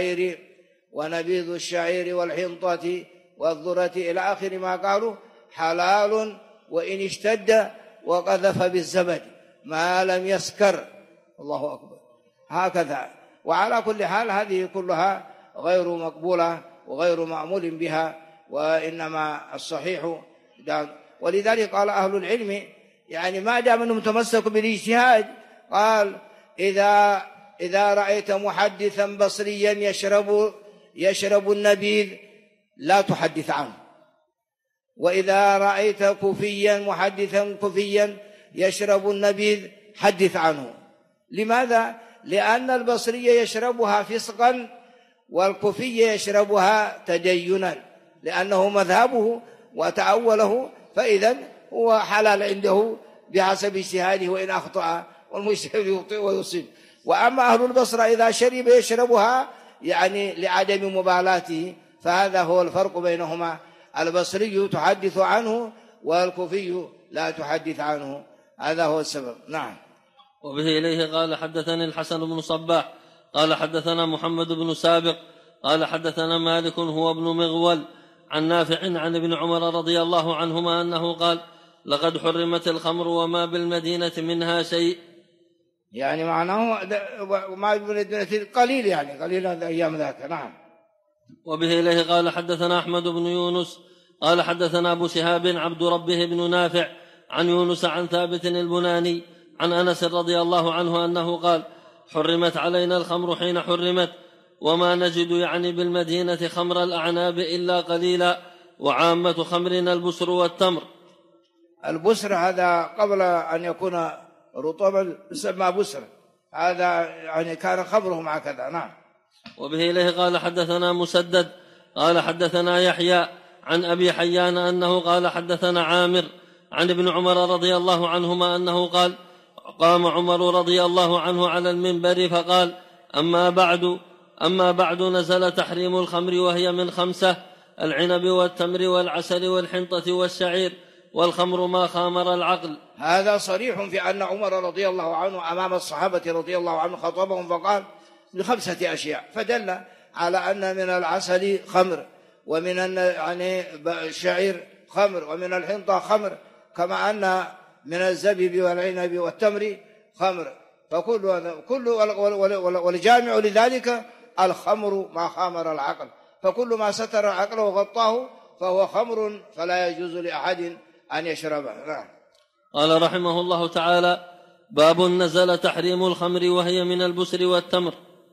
الشعير والحنطة والذرة إلى آخر ما قالوا حلال وإن اشتد وقذف بالزبد ما لم يسكر. الله أكبر. هكذا. وعلى كل حال هذه كلها غير مقبولة وغير معمول بها، وإنما الصحيح ولذلك قال أهل العلم يعني ما دام أنهم تمسكوا بالاجتهاد، قال إذا رأيت محدثا بصريا يشرب النبيذ لا تحدث عنه، وإذا رأيت محدثا كوفيا يشرب النبيذ حدث عنه. لماذا؟ لأن البصري يشربها فسقا والكوفي يشربها تدينا، لأنه مذهبه وتأوله، فإذا هو حلال عنده بحسب اجتهاده وإن أخطأ، والمجتهد يخطئ ويصيب. وأما أهل البصرة إذا شرب يشربها يعني لعدم مبالاته، فهذا هو الفرق بينهما. البصري تحدث عنه والكوفي لا تحدث عنه، هذا هو السبب. نعم. وبه إليه قال حدثني الحسن بن صباح قال حدثنا محمد بن سابق قال حدثنا مالك هو ابن مغول عن نافع عن ابن عمر رضي الله عنهما أنه قال لقد حرمت الخمر وما بالمدينة منها شيء، يعني معناه ما بالمدينة قليل، يعني قليل هذا أيام ذاك. نعم. وبه إليه قال حدثنا أحمد بن يونس قال حدثنا أبو شهاب عبد ربه بن نافع عن يونس عن ثابت البناني عن أنس رضي الله عنه أنه قال حرمت علينا الخمر حين حرمت، وما نجد يعني بالمدينة خمر الأعناب إلا قليلا، وعامة خمرنا البسر والتمر. البسر هذا قبل أن يكون رطبا يسمى بسر، هذا يعني كان خمرهم هكذا. نعم. وبه إليه قال حدثنا مسدد قال حدثنا يحيى عن أبي حيان أنه قال حدثنا عامر عن ابن عمر رضي الله عنهما أنه قال قام عمر رضي الله عنه على المنبر فقال أما بعد نزل تحريم الخمر وهي من 5 العنب والتمر والعسل والحنطة والشعير، والخمر ما خامر العقل. هذا صريح في أن عمر رضي الله عنه أمام الصحابة رضي الله عنه خطبهم فقال ب5 أشياء، فدل على أن من العسل خمر، ومن الشعير خمر، ومن الحنطة خمر، كما أن من الزبيب والعنب والتمر خمر. والجامع لذلك الخمر ما خامر العقل، فكل ما ستر عقله وغطاه فهو خمر فلا يجوز لأحد أن يشربه. قال رحمه الله تعالى: باب نزل تحريم الخمر وهي من البسر والتمر.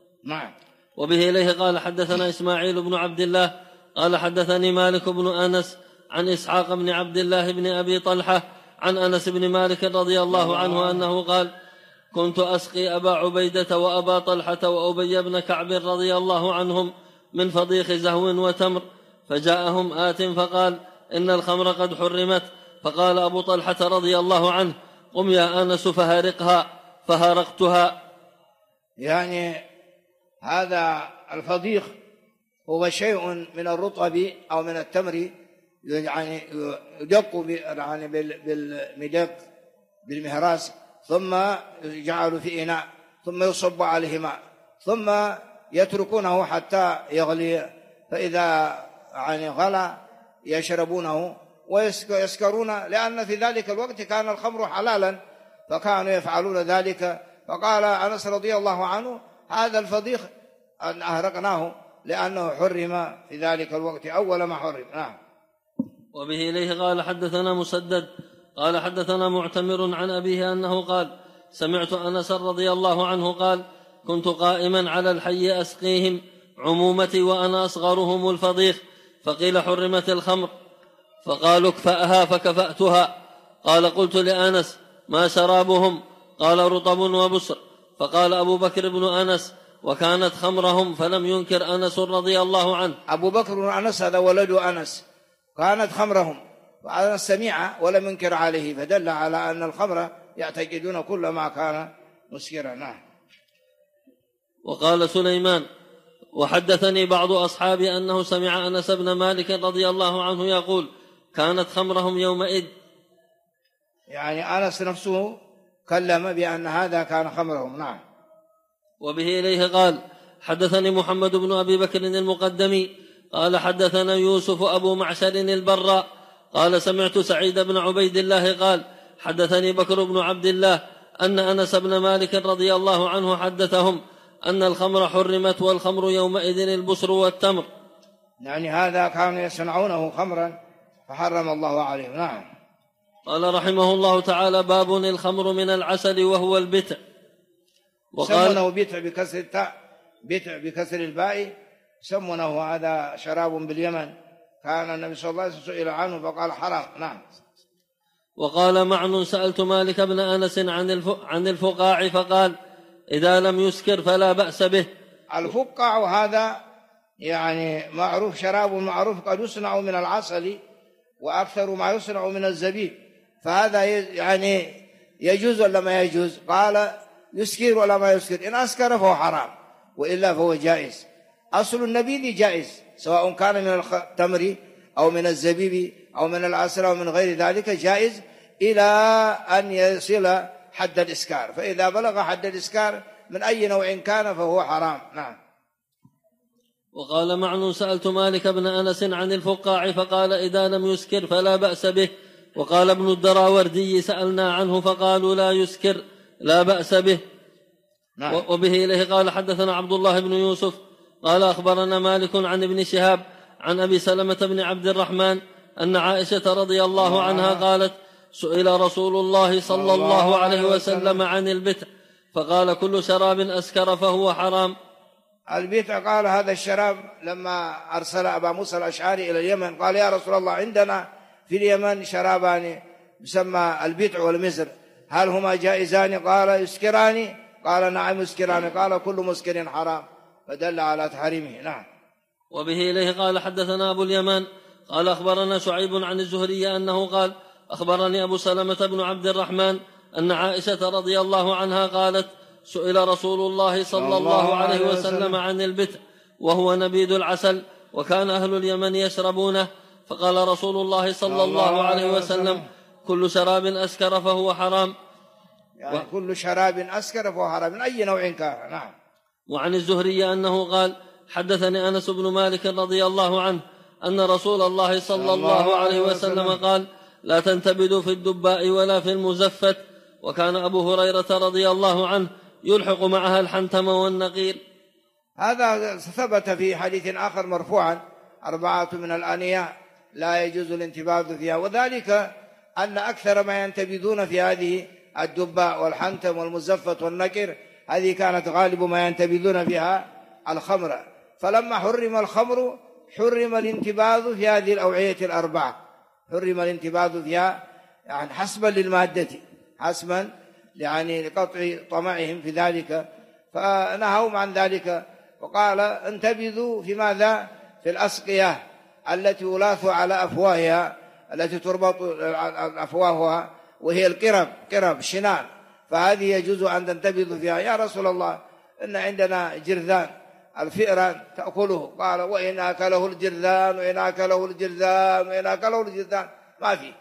وبه إليه قال حدثنا إسماعيل بن عبد الله قال حدثني مالك بن أنس عن إسحاق بن عبد الله بن أبي طلحة عن أنس بن مالك رضي الله عنه أنه قال: كنت أسقي أبا عبيدة وأبا طلحة وأبي بن كعب رضي الله عنهم من فضيخ زهو وتمر، فجاءهم آت فقال: إن الخمر قد حرمت. فقال أبو طلحة رضي الله عنه: قم يا أنس فهارقها، فهارقتها. يعني هذا الفضيخ هو شيء من الرطب أو من التمر، يعني يدق بالمدق بالمهراس، ثم يجعل في إناء، ثم يصب عليه ماء، ثم يتركونه حتى يغلي، فإذا غلى يشربونه ويسكرون، لأن في ذلك الوقت كان الخمر حلالا فكانوا يفعلون ذلك. فقال أنس رضي الله عنه: هذا الفضيخ أن أهرقناه لأنه حرم في ذلك الوقت أول ما حرم. وبه إليه قال حدثنا مسدد قال حدثنا معتمر عن أبيه أنه قال: سمعت أنس رضي الله عنه قال: كنت قائما على الحي أسقيهم عمومتي وأنا أصغرهم الفضيخ، فقيل حرمت الخمر، فقالوا اكفأها، فكفأتها. قال: قلت لأنس: ما شرابهم؟ قال: رطب وبسر. فقال أبو بكر بن أنس: وكانت خمرهم، فلم ينكر أنس رضي الله عنه. أبو بكر بن أنس هذا ولد أنس، كانت خمرهم، وأنس سمع ولم ينكر عليه، فدل على أن الخمر يعتقدون كل ما كان مسكرا. وقال سليمان: وحدثني بعض أصحابي أنه سمع أنس بن مالك رضي الله عنه يقول: كانت خمرهم يومئذ. يعني أنس نفسه كلم بأن هذا كان خمرهم. وبه إليه قال حدثني محمد بن أبي بكر المقدمي قال حدثنا يوسف أبو معشر البراء قال: سمعت سعيد بن عبيد الله قال: حدثني بكر بن عبد الله أن أنس بن مالك رضي الله عنه حدثهم أن الخمر حرمت، والخمر يومئذ البسر والتمر. يعني هذا كانوا يصنعونه خمرا فحرم الله عليه. قال رحمه الله تعالى: باب الخمر من العسل وهو البتع. سمونه بتع بكسر التاء، بتع بكسر الباء، سمونه هذا شراب باليمن، كان النبي صلى الله عليه وسلم سئل عنه فقال حرام. وقال معن: سألت مالك بن أنس عن الفقاع فقال: إذا لم يسكر فلا بأس به. الفقاع هذا يعني معروف، شراب معروف قد يصنع من العسل، وأكثر ما يصنع من الزبيب، فهذا يعني يجوز ولا ما يجوز؟ قال: يسكر ولا ما يسكر، إن أسكر فهو حرام، وإلا فهو جائز. أصل النبيذ جائز، سواء كان من التمر أو من الزبيب أو من العسل أو من غير ذلك، جائز إلى أن يصل حد الإسكار، فإذا بلغ حد الإسكار من أي نوع كان فهو حرام. وقال معن: سألت مالك بن أنس عن الفقاع فقال: إذا لم يسكر فلا بأس به. وقال ابن الدراوردي: سألنا عنه فقالوا: لا يسكر لا بأس به. وبه إليه قال حدثنا عبد الله بن يوسف قال: أخبرنا مالك عن ابن شهاب عن أبي سلمة بن عبد الرحمن أن عائشة رضي الله عنها قالت: سئل رسول الله صلى الله عليه وسلم عن البتع فقال: كل شراب أسكر فهو حرام. البتع قال هذا الشراب لما أرسل أبا موسى الأشعري إلى اليمن، قال: يا رسول الله، عندنا في اليمن شرابان يسمى البتع والمزر، هل هما جائزان؟ قال: يسكران؟ قال: نعم يسكران. قال: كل مسكر حرام، فدل على تحريمه. وبه إليه قال حدثنا أبو اليمان قال: أخبرنا شعيب عن الزهري أنه قال: أخبرني أبو سلمة بن عبد الرحمن أن عائشة رضي الله عنها قالت: سئل رسول الله صلى الله عليه وسلم عن البتع وهو نبيذ العسل، وكان أهل اليمن يشربونه، فقال رسول الله صلى الله عليه وسلم: كل شراب أسكر فهو حرام. يعني كل شراب أسكر فهو حرام من أي نوع كان. نعم. وعن الزهري أنه قال: حدثني أنس بن مالك رضي الله عنه أن رسول الله صلى الله عليه وسلم قال: لا تنتبذوا في الدباء ولا في المزفت. وكان أبو هريرة رضي الله عنه يلحق معها الحنتم والنقير. هذا ثبت في حديث آخر مرفوعا: 4 من الآنية لا يجوز الانتباذ فيها، وذلك أن أكثر ما ينتبذون في هذه الدباء والحنتم والمزفت والنكر هذه كانت غالب ما ينتبذون فيها الخمر، فلما حرم الخمر حرم الانتباذ في هذه الأوعية الأربعة، حرم الانتباذ فيها يعني حسبا للمادة، حسبا يعني لقطع طمعهم في ذلك، فنهوا عن ذلك وقال: انتبذوا في ماذا؟ في الأسقية التي يلاث على أفواهها، التي تربط أفواهها، وهي القرب، قرب شنان، فهذه يجوز أن تنتبذوا فيها. يا رسول الله إن عندنا جرذان الفئران تأكله، قال: وإن أكله الجرذان وإن أكله الجرذان وإن أكله الجرذان ما في.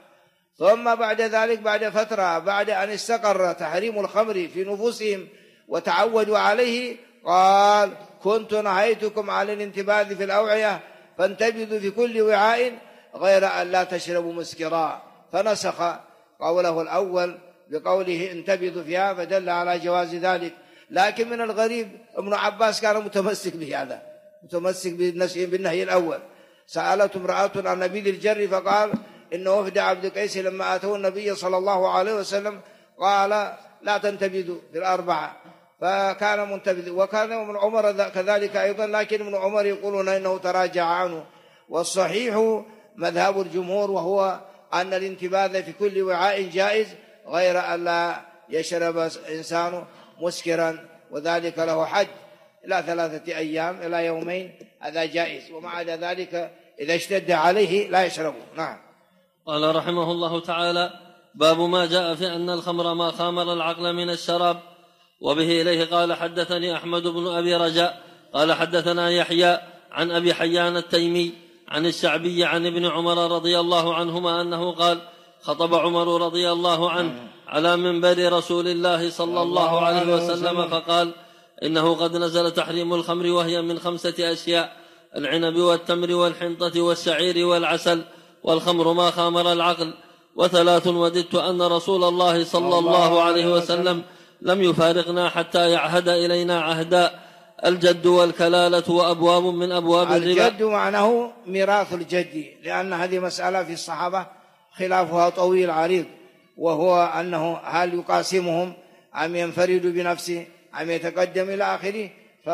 ثم بعد ذلك بعد فترة بعد أن استقر تحريم الخمر في نفوسهم وتعودوا عليه قال: كنت نهيتكم عن الانتباذ في الأوعية فانتبذوا في كل وعاء غير أن لا تشربوا مسكرا، فنسخ قوله الأول بقوله انتبذوا فيها فدل على جواز ذلك. لكن من الغريب ابن عباس كان متمسك بهذا، متمسك بالنهي الأول. سألت امرأة عن نبيذ الجر فقال: إن وفد عبد قيس لما أتوا النبي صلى الله عليه وسلم قال: لا تنتبذوا في الأربعة، فكان منتبذ. وكان ابن عمر كذلك أيضا، لكن ابن عمر يقولون إنه تراجع عنه. والصحيح مذهب الجمهور وهو أن الانتباذ في كل وعاء جائز غير أن لا يشرب إنسان مسكرا، وذلك له حد إلى 3 أيام إلى يومين، هذا جائز، وما عدا ذلك إذا اشتد عليه لا يشربه. نعم. قال رحمه الله تعالى: باب ما جاء في أن الخمر ما خامر العقل من الشراب. وبه إليه قال: حدثني أحمد بن أبي رجاء قال حدثنا يحيى عن أبي حيان التيمي عن الشعبي عن ابن عمر رضي الله عنهما أنه قال: خطب عمر رضي الله عنه على منبر رسول الله صلى الله عليه وسلم فقال: إنه قد نزل تحريم الخمر وهي من 5 أشياء: العنب والتمر والحنطة والشعير والعسل، والخمر ما خامر العقل، و3 وددت أن رسول الله صلى الله عليه وسلم لم يفارقنا حتى يعهد إلينا عهدا: الجد والكلالة وأبواب من أبواب الربا. الجد معناه ميراث الجد، لأن هذه مسألة في الصحابة خلافها طويل عريض، وهو أنه هل يقاسمهم أم ينفرد بنفسه أم يتقدم إلى آخره.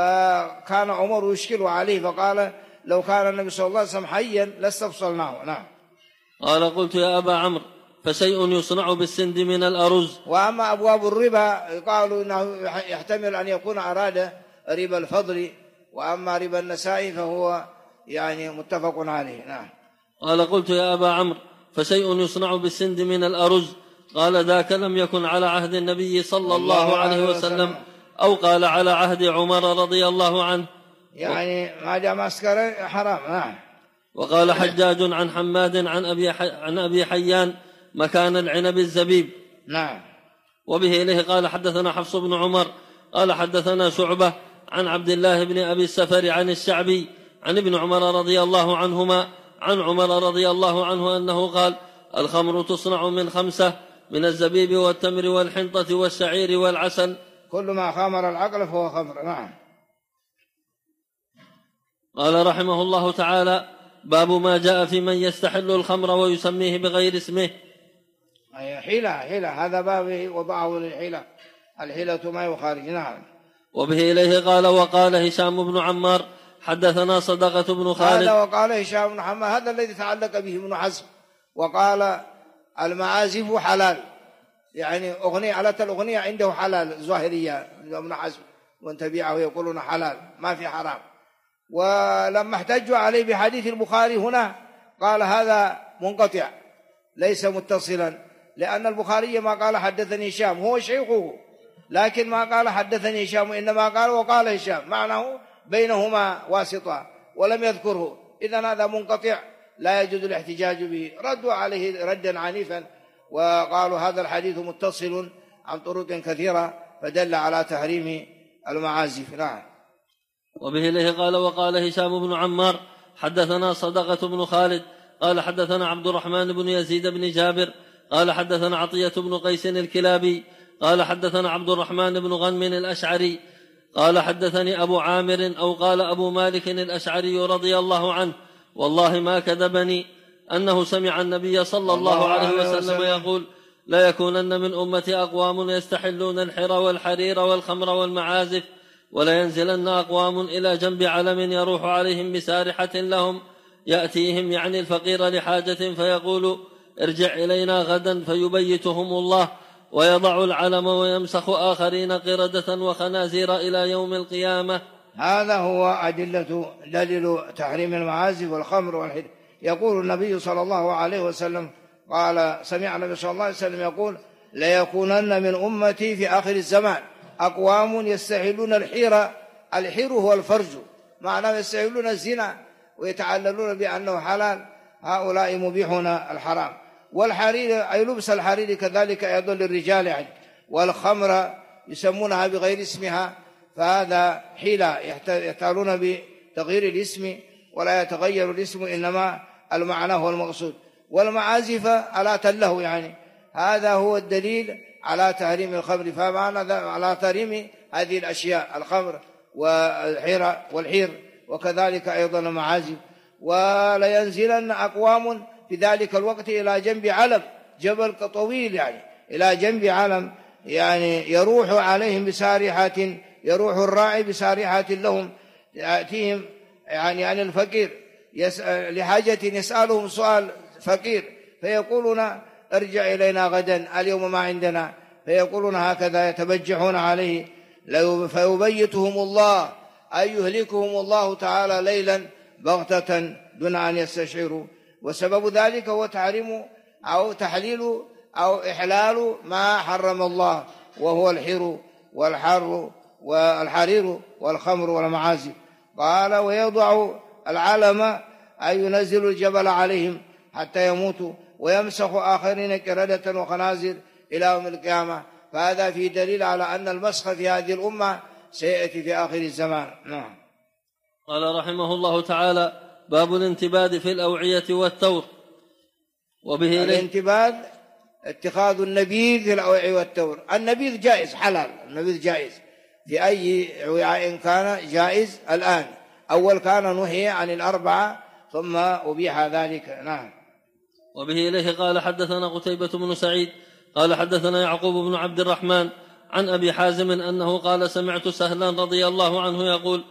فكان عمر يشكل عليه فقال: لو كان النبي صلى الله عليه وسلم حيا لاستفصلناه. نعم. قال: قلت يا أبا عمرو: فشيء يصنع بالسند من الأرز. وأما أبواب الربا قالوا إنه يحتمل أن يكون أراد ربا الفضل، وأما ربا النساء فهو يعني متفق عليه. نعم. قال: قلت يا أبا عمرو: فشيء يصنع بالسند من الأرز. قال: ذاك لم يكن على عهد النبي صلى الله عليه وسلم، أو قال على عهد عمر رضي الله عنه، يعني ما دام أسكر حرام. نعم. وقال حجاج عن حماد عن أبي حيان: مكان العنب الزبيب. نعم. وبه إليه قال: حدثنا حفص بن عمر قال حدثنا شعبة عن عبد الله بن أبي السفر عن الشعبي عن ابن عمر رضي الله عنهما عن عمر رضي الله عنه أنه قال: الخمر تصنع من 5: من الزبيب والتمر والحنطة والشعير والعسل. كل ما خامر العقل فهو خمر. نعم. قال رحمه الله تعالى: باب ما جاء في من يستحل الخمر ويسميه بغير اسمه. حيلة هذا باب وضعه للحيلة، الحيلة ما يخارج. نعم. وبه إليه قال: وقال هشام بن عمار حدثنا صدقة بن خالد. هذا وقال هشام بن عمار هذا الذي تعلق به ابن حزم، وقال المعازف حلال، يعني أغنية على الأغنية عنده حلال، ظاهرية ابن حزم ومن تبعه يقولون حلال ما في حرام. ولما احتجوا عليه بحديث البخاري هنا قال هذا منقطع ليس متصلا، لأن البخاري ما قال حدثني هشام هو شيخه، لكن ما قال حدثني هشام، إنما قال وقال هشام، معناه بينهما واسطة ولم يذكره، إذن هذا منقطع لا يجوز الاحتجاج به. ردوا عليه ردا عنيفا وقالوا هذا الحديث متصل عن طرق كثيرة فدل على تحريم المعازف. نعم. وبه إليه قال وقال هشام بن عمار حدثنا صدقة بن خالد قال حدثنا عبد الرحمن بن يزيد بن جابر قال حدثنا عطية بن قيس الكلابي قال حدثنا عبد الرحمن بن غنم الأشعري قال حدثني أبو عامر أو قال أبو مالك الأشعري رضي الله عنه والله ما كذبني أنه سمع النبي صلى الله عليه وسلم يقول لا يكونن من أمتي أقوام يستحلون الحر والحرير والخمر والمعازف ولا ينزلن أقوام إلى جنب علم يروح عليهم بسارحة لهم يأتيهم يعني الفقير لحاجة فيقول ارجع إلينا غدا فيبيتهم الله ويضع العلم ويمسخ آخرين قردة وخنازير إلى يوم القيامة. هذا هو دليل تحريم المعازف والخمر والحر. يقول النبي صلى الله عليه وسلم قال سمع النبي صلى الله عليه وسلم يقول ليكونن من أمتي في آخر الزمان أقوام يستحلون الحيرة. الحير هو الفرج، معناه يستحلون الزنا ويتعللون بأنه حلال، هؤلاء مبيحون الحرام. والحرير أي لبس الحرير كذلك أيضا للرجال يعني. والخمر يسمونها بغير اسمها، فهذا حيلة يحتالون بتغيير الاسم ولا يتغير الاسم إنما المعنى هو المقصود. والمعازف آلات اللهو يعني، هذا هو الدليل على تحريم الخمر. فمعنى على تحريم هذه الأشياء الخمر والحير وكذلك أيضا المعازف. ولينزلن أقوام في ذلك الوقت إلى جنب علم، جبل طويل يعني، إلى جنب علم يعني يروح عليهم بسارحة، يروح الراعي بسارحة لهم يأتيهم يعني عن الفقير لحاجة يسألهم سؤال فقير فيقولون ارجع إلينا غدا اليوم ما عندنا، فيقولون هكذا يتبجحون عليه فيبيتهم الله أي يهلكهم الله تعالى ليلا بغتة دون أن يستشعروا. وسبب ذلك هو تحريم أو تحليل أو إحلال ما حرم الله، وهو الحر والحر والحرير والخمر والمعازف. قال ويضع العلم أي ينزل الجبل عليهم حتى يموتوا ويمسخ آخرين كردة وخنازير إلى يوم القيامة. فهذا في دليل على أن المسخ في هذه الأمة سيأتي في آخر الزمان. نعم. قال رحمه الله تعالى باب الانتباد في الأوعية والتور. وبه الانتباد اتخاذ النبيذ في الأوعية والتور. النبيذ جائز حلال، النبيذ جائز في أي وعاء كان جائز. الآن أول كان نهي عن الأربعة ثم أبيح ذلك. نعم. وبه إليه قال حدثنا قتيبة بن سعيد قال حدثنا يعقوب بن عبد الرحمن عن أبي حازم أنه قال سمعت سهلا رضي الله عنه يقول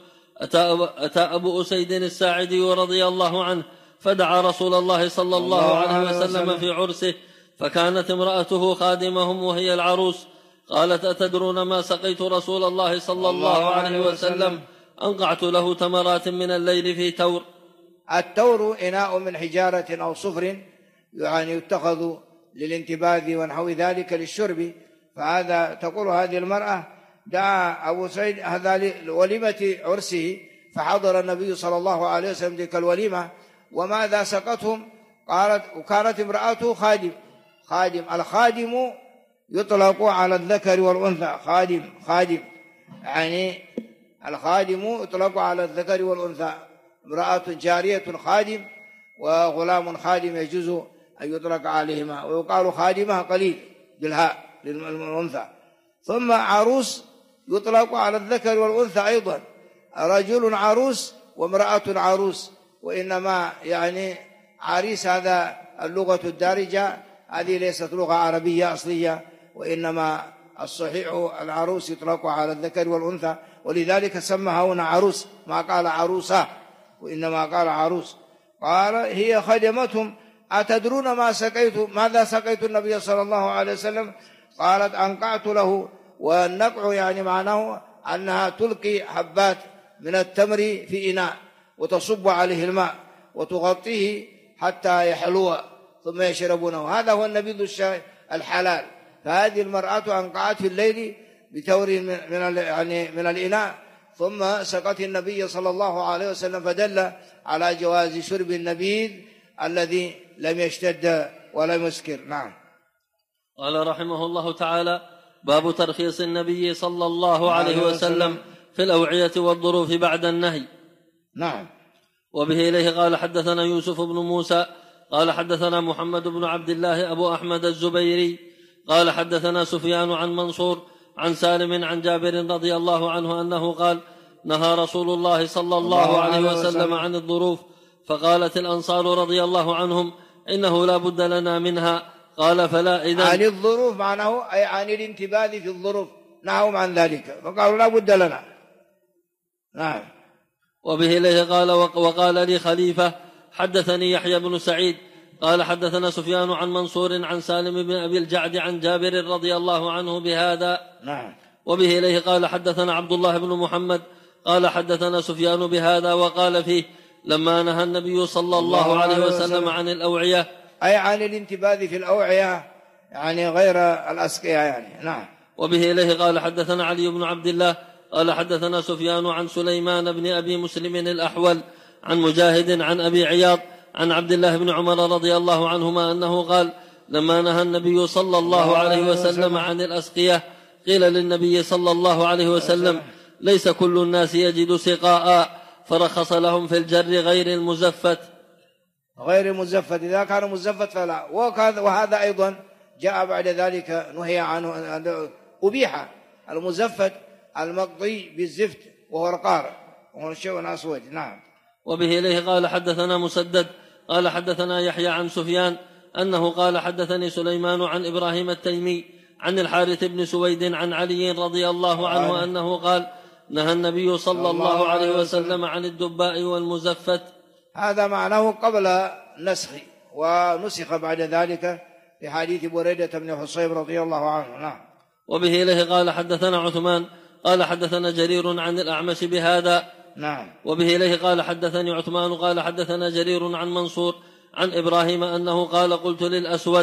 أتى أبو أسيد الساعدي رضي الله عنه فدعا رسول الله صلى الله عليه وسلم في عرسه، فكانت امرأته خادمهم وهي العروس. قالت أتدرون ما سقيت رسول الله صلى الله عليه وسلم؟ أنقعت له تمرات من الليل في تور. التور إناء من حجارة أو صفر يعني يتخذ للانتباذ ونحو ذلك للشرب. فهذا تقول هذه المرأة دعا أبو سعيد هذا لوليمة عرسه، فحضر النبي صلى الله عليه وسلم تلك الوليمة. وماذا سقتهم؟ قالت وكانت امرأته خادم. الخادم يطلق على الذكر والأنثى، خادم يعني الخادم يطلق على الذكر والأنثى. امرأة جارية خادم وغلام خادم يجوز أن يطلق عليهما، ويقال خادمة قليل بالهاء للأنثى. ثم عروس يطلق على الذكر والأنثى أيضا، رجل عروس وامرأة عروس. وإنما يعني عريس هذا اللغة الدارجة هذه ليست لغة عربية أصلية، وإنما الصحيح العروس يطلق على الذكر والأنثى، ولذلك سمها هنا عروس ما قال عروسة وإنما قال عروس. قال هي خدمتهم أتدرون ماذا سقيت النبي صلى الله عليه وسلم؟ قالت أنقعت له. والنقع يعني معناه أنها تلقي حبات من التمر في إناء وتصب عليه الماء وتغطيه حتى يحلو ثم يشربونه، هذا هو النبيذ الحلال. فهذه المرأة أنقعت في الليل بتور من الإناء ثم سقط النبي صلى الله عليه وسلم فدل على جواز شرب النبيذ الذي لم يشتد ولم يسكر. نعم. قال رحمه الله تعالى: باب ترخيص النبي صلى الله عليه وسلم في الأوعية والظروف بعد النهي. نعم. وبه إليه قال حدثنا يوسف بن موسى قال حدثنا محمد بن عبد الله أبو أحمد الزبيري قال حدثنا سفيان عن منصور عن سالم عن جابر رضي الله عنه أنه قال: نهى رسول الله صلى الله عليه وسلم عن الظروف، فقالت الأنصار رضي الله عنهم: إنه لا بد لنا منها. قال: فلا إذن. عن الظروف معناه أي عن الانتباه في الظروف، نهوا عن ذلك فقالوا لا بد لنا. نعم. وبه إليه قال: وقال لي خليفة حدثني يحيى بن سعيد قال حدثنا سفيان عن منصور عن سالم بن أبي الجعد عن جابر رضي الله عنه بهذا. نعم. وبه إليه قال حدثنا عبد الله بن محمد قال حدثنا سفيان بهذا وقال فيه: لما نهى النبي صلى الله عليه وسلم عن الأوعية، أي عن الانتباه في الأوعية، يعني غير الأسقية يعني. نعم. وبه إليه قال حدثنا علي بن عبد الله قال حدثنا سفيان عن سليمان بن أبي مسلم الأحول عن مجاهد عن أبي عياض عن عبد الله بن عمر رضي الله عنهما أنه قال: لما نهى النبي صلى الله عليه وسلم عن الأسقية قيل للنبي صلى الله عليه وسلم: ليس كل الناس يجد سقاء، فرخص لهم في الجر غير المزفت. غير المزفت، إذا كان مزفت فلا. وهذا أيضا جاء بعد ذلك نهي عنه، أبيح المزفت المقضي بالزفت وهو القارئ وهو الشيء أسود. نعم. وبه إليه قال حدثنا مسدد قال حدثنا يحيى عن سفيان أنه قال حدثني سليمان عن إبراهيم التيمي عن الحارث بن سويد عن علي رضي الله عنه أنه قال: نهى النبي صلى الله عليه وسلم عن الدباء والمزفت. هذا معناه قبل نسخ، ونسخ بعد ذلك في حديث بريدة بن حصيب رضي الله عنه. نعم. وبه إليه قال حدثنا عثمان قال حدثنا جرير عن الأعمش بهذا. نعم. وبه إليه قال حدثني عثمان قال حدثنا جرير عن منصور عن إبراهيم أنه قال: قلت للأسود: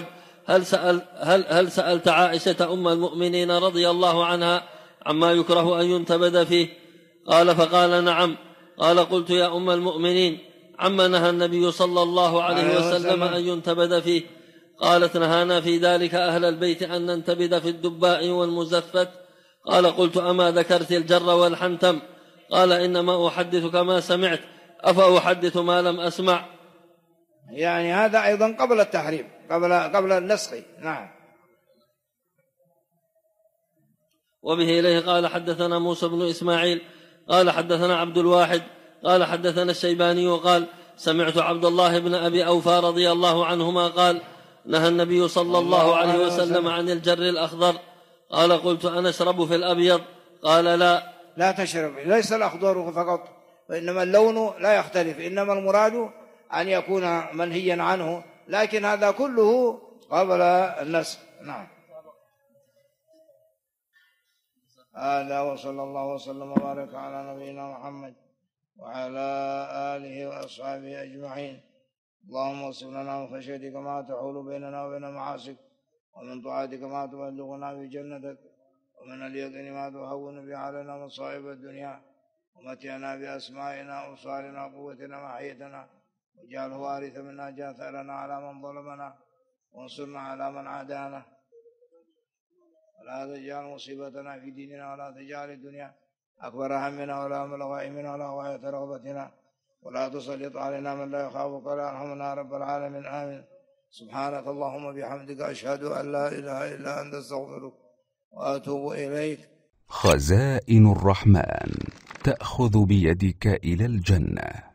هل سألت عائشة أم المؤمنين رضي الله عنها عما يكره أن ينتبذ فيه؟ قال: فقال: نعم. قال: قلت يا أم المؤمنين عما نهى النبي صلى الله عليه وسلم أن ينتبذ فيه؟ قالت: نهانا في ذلك أهل البيت أن ننتبذ في الدباء والمزفت. قال: قلت: أما ذكرت الجر والحنتم؟ قال: إنما أحدثك ما سمعت، أفأحدث ما لم أسمع؟ يعني هذا أيضا قبل التحريم، قبل النسخ. نعم. وبه إليه قال حدثنا موسى بن إسماعيل قال حدثنا عبد الواحد قال حدثنا الشيباني وقال: سمعت عبد الله بن أبي أوفى رضي الله عنهما قال: نهى النبي صلى الله عليه وسلم عن الجر الأخضر. قال: قلت: أنا أشرب في الأبيض؟ قال: لا تشرب، ليس الأخضر فقط، وإنما اللون لا يختلف، إنما المراد أن يكون منهيا عنه، لكن هذا كله قبل النسخ. نعم. هذا وصلى الله وسلم وبارك على نبينا محمد وعلى آله وأصحابه أجمعين. اللهم اغفر لنا من خشيتك ما تحول بيننا وبين معاصيك، ومن طاعتك ما تبلغنا بجنتك، ومن اليقين ما تهون به علينا مصائب الدنيا، ومتعنا بأسمائنا وأبصارنا وقوتنا ما أحييتنا، واجعله وارثا منا، اجعل ثأرنا على من ظلمنا، وانصرنا على من عادانا، ولا تجعل مصيبتنا في ديننا، ولا تجعل الدنيا أكبر همنا ولا مبلغ علمنا ولا غاية رغبتنا، ولا تسلط علينا من لا يخافك ولا يرحمنا رب العالمين. آمين. سبحانك اللهم بحمدك، أشهد أن لا إله إلا أنت، أستغفرك وأتوب إليك. خزائن الرحمن تأخذ بيدك إلى الجنة.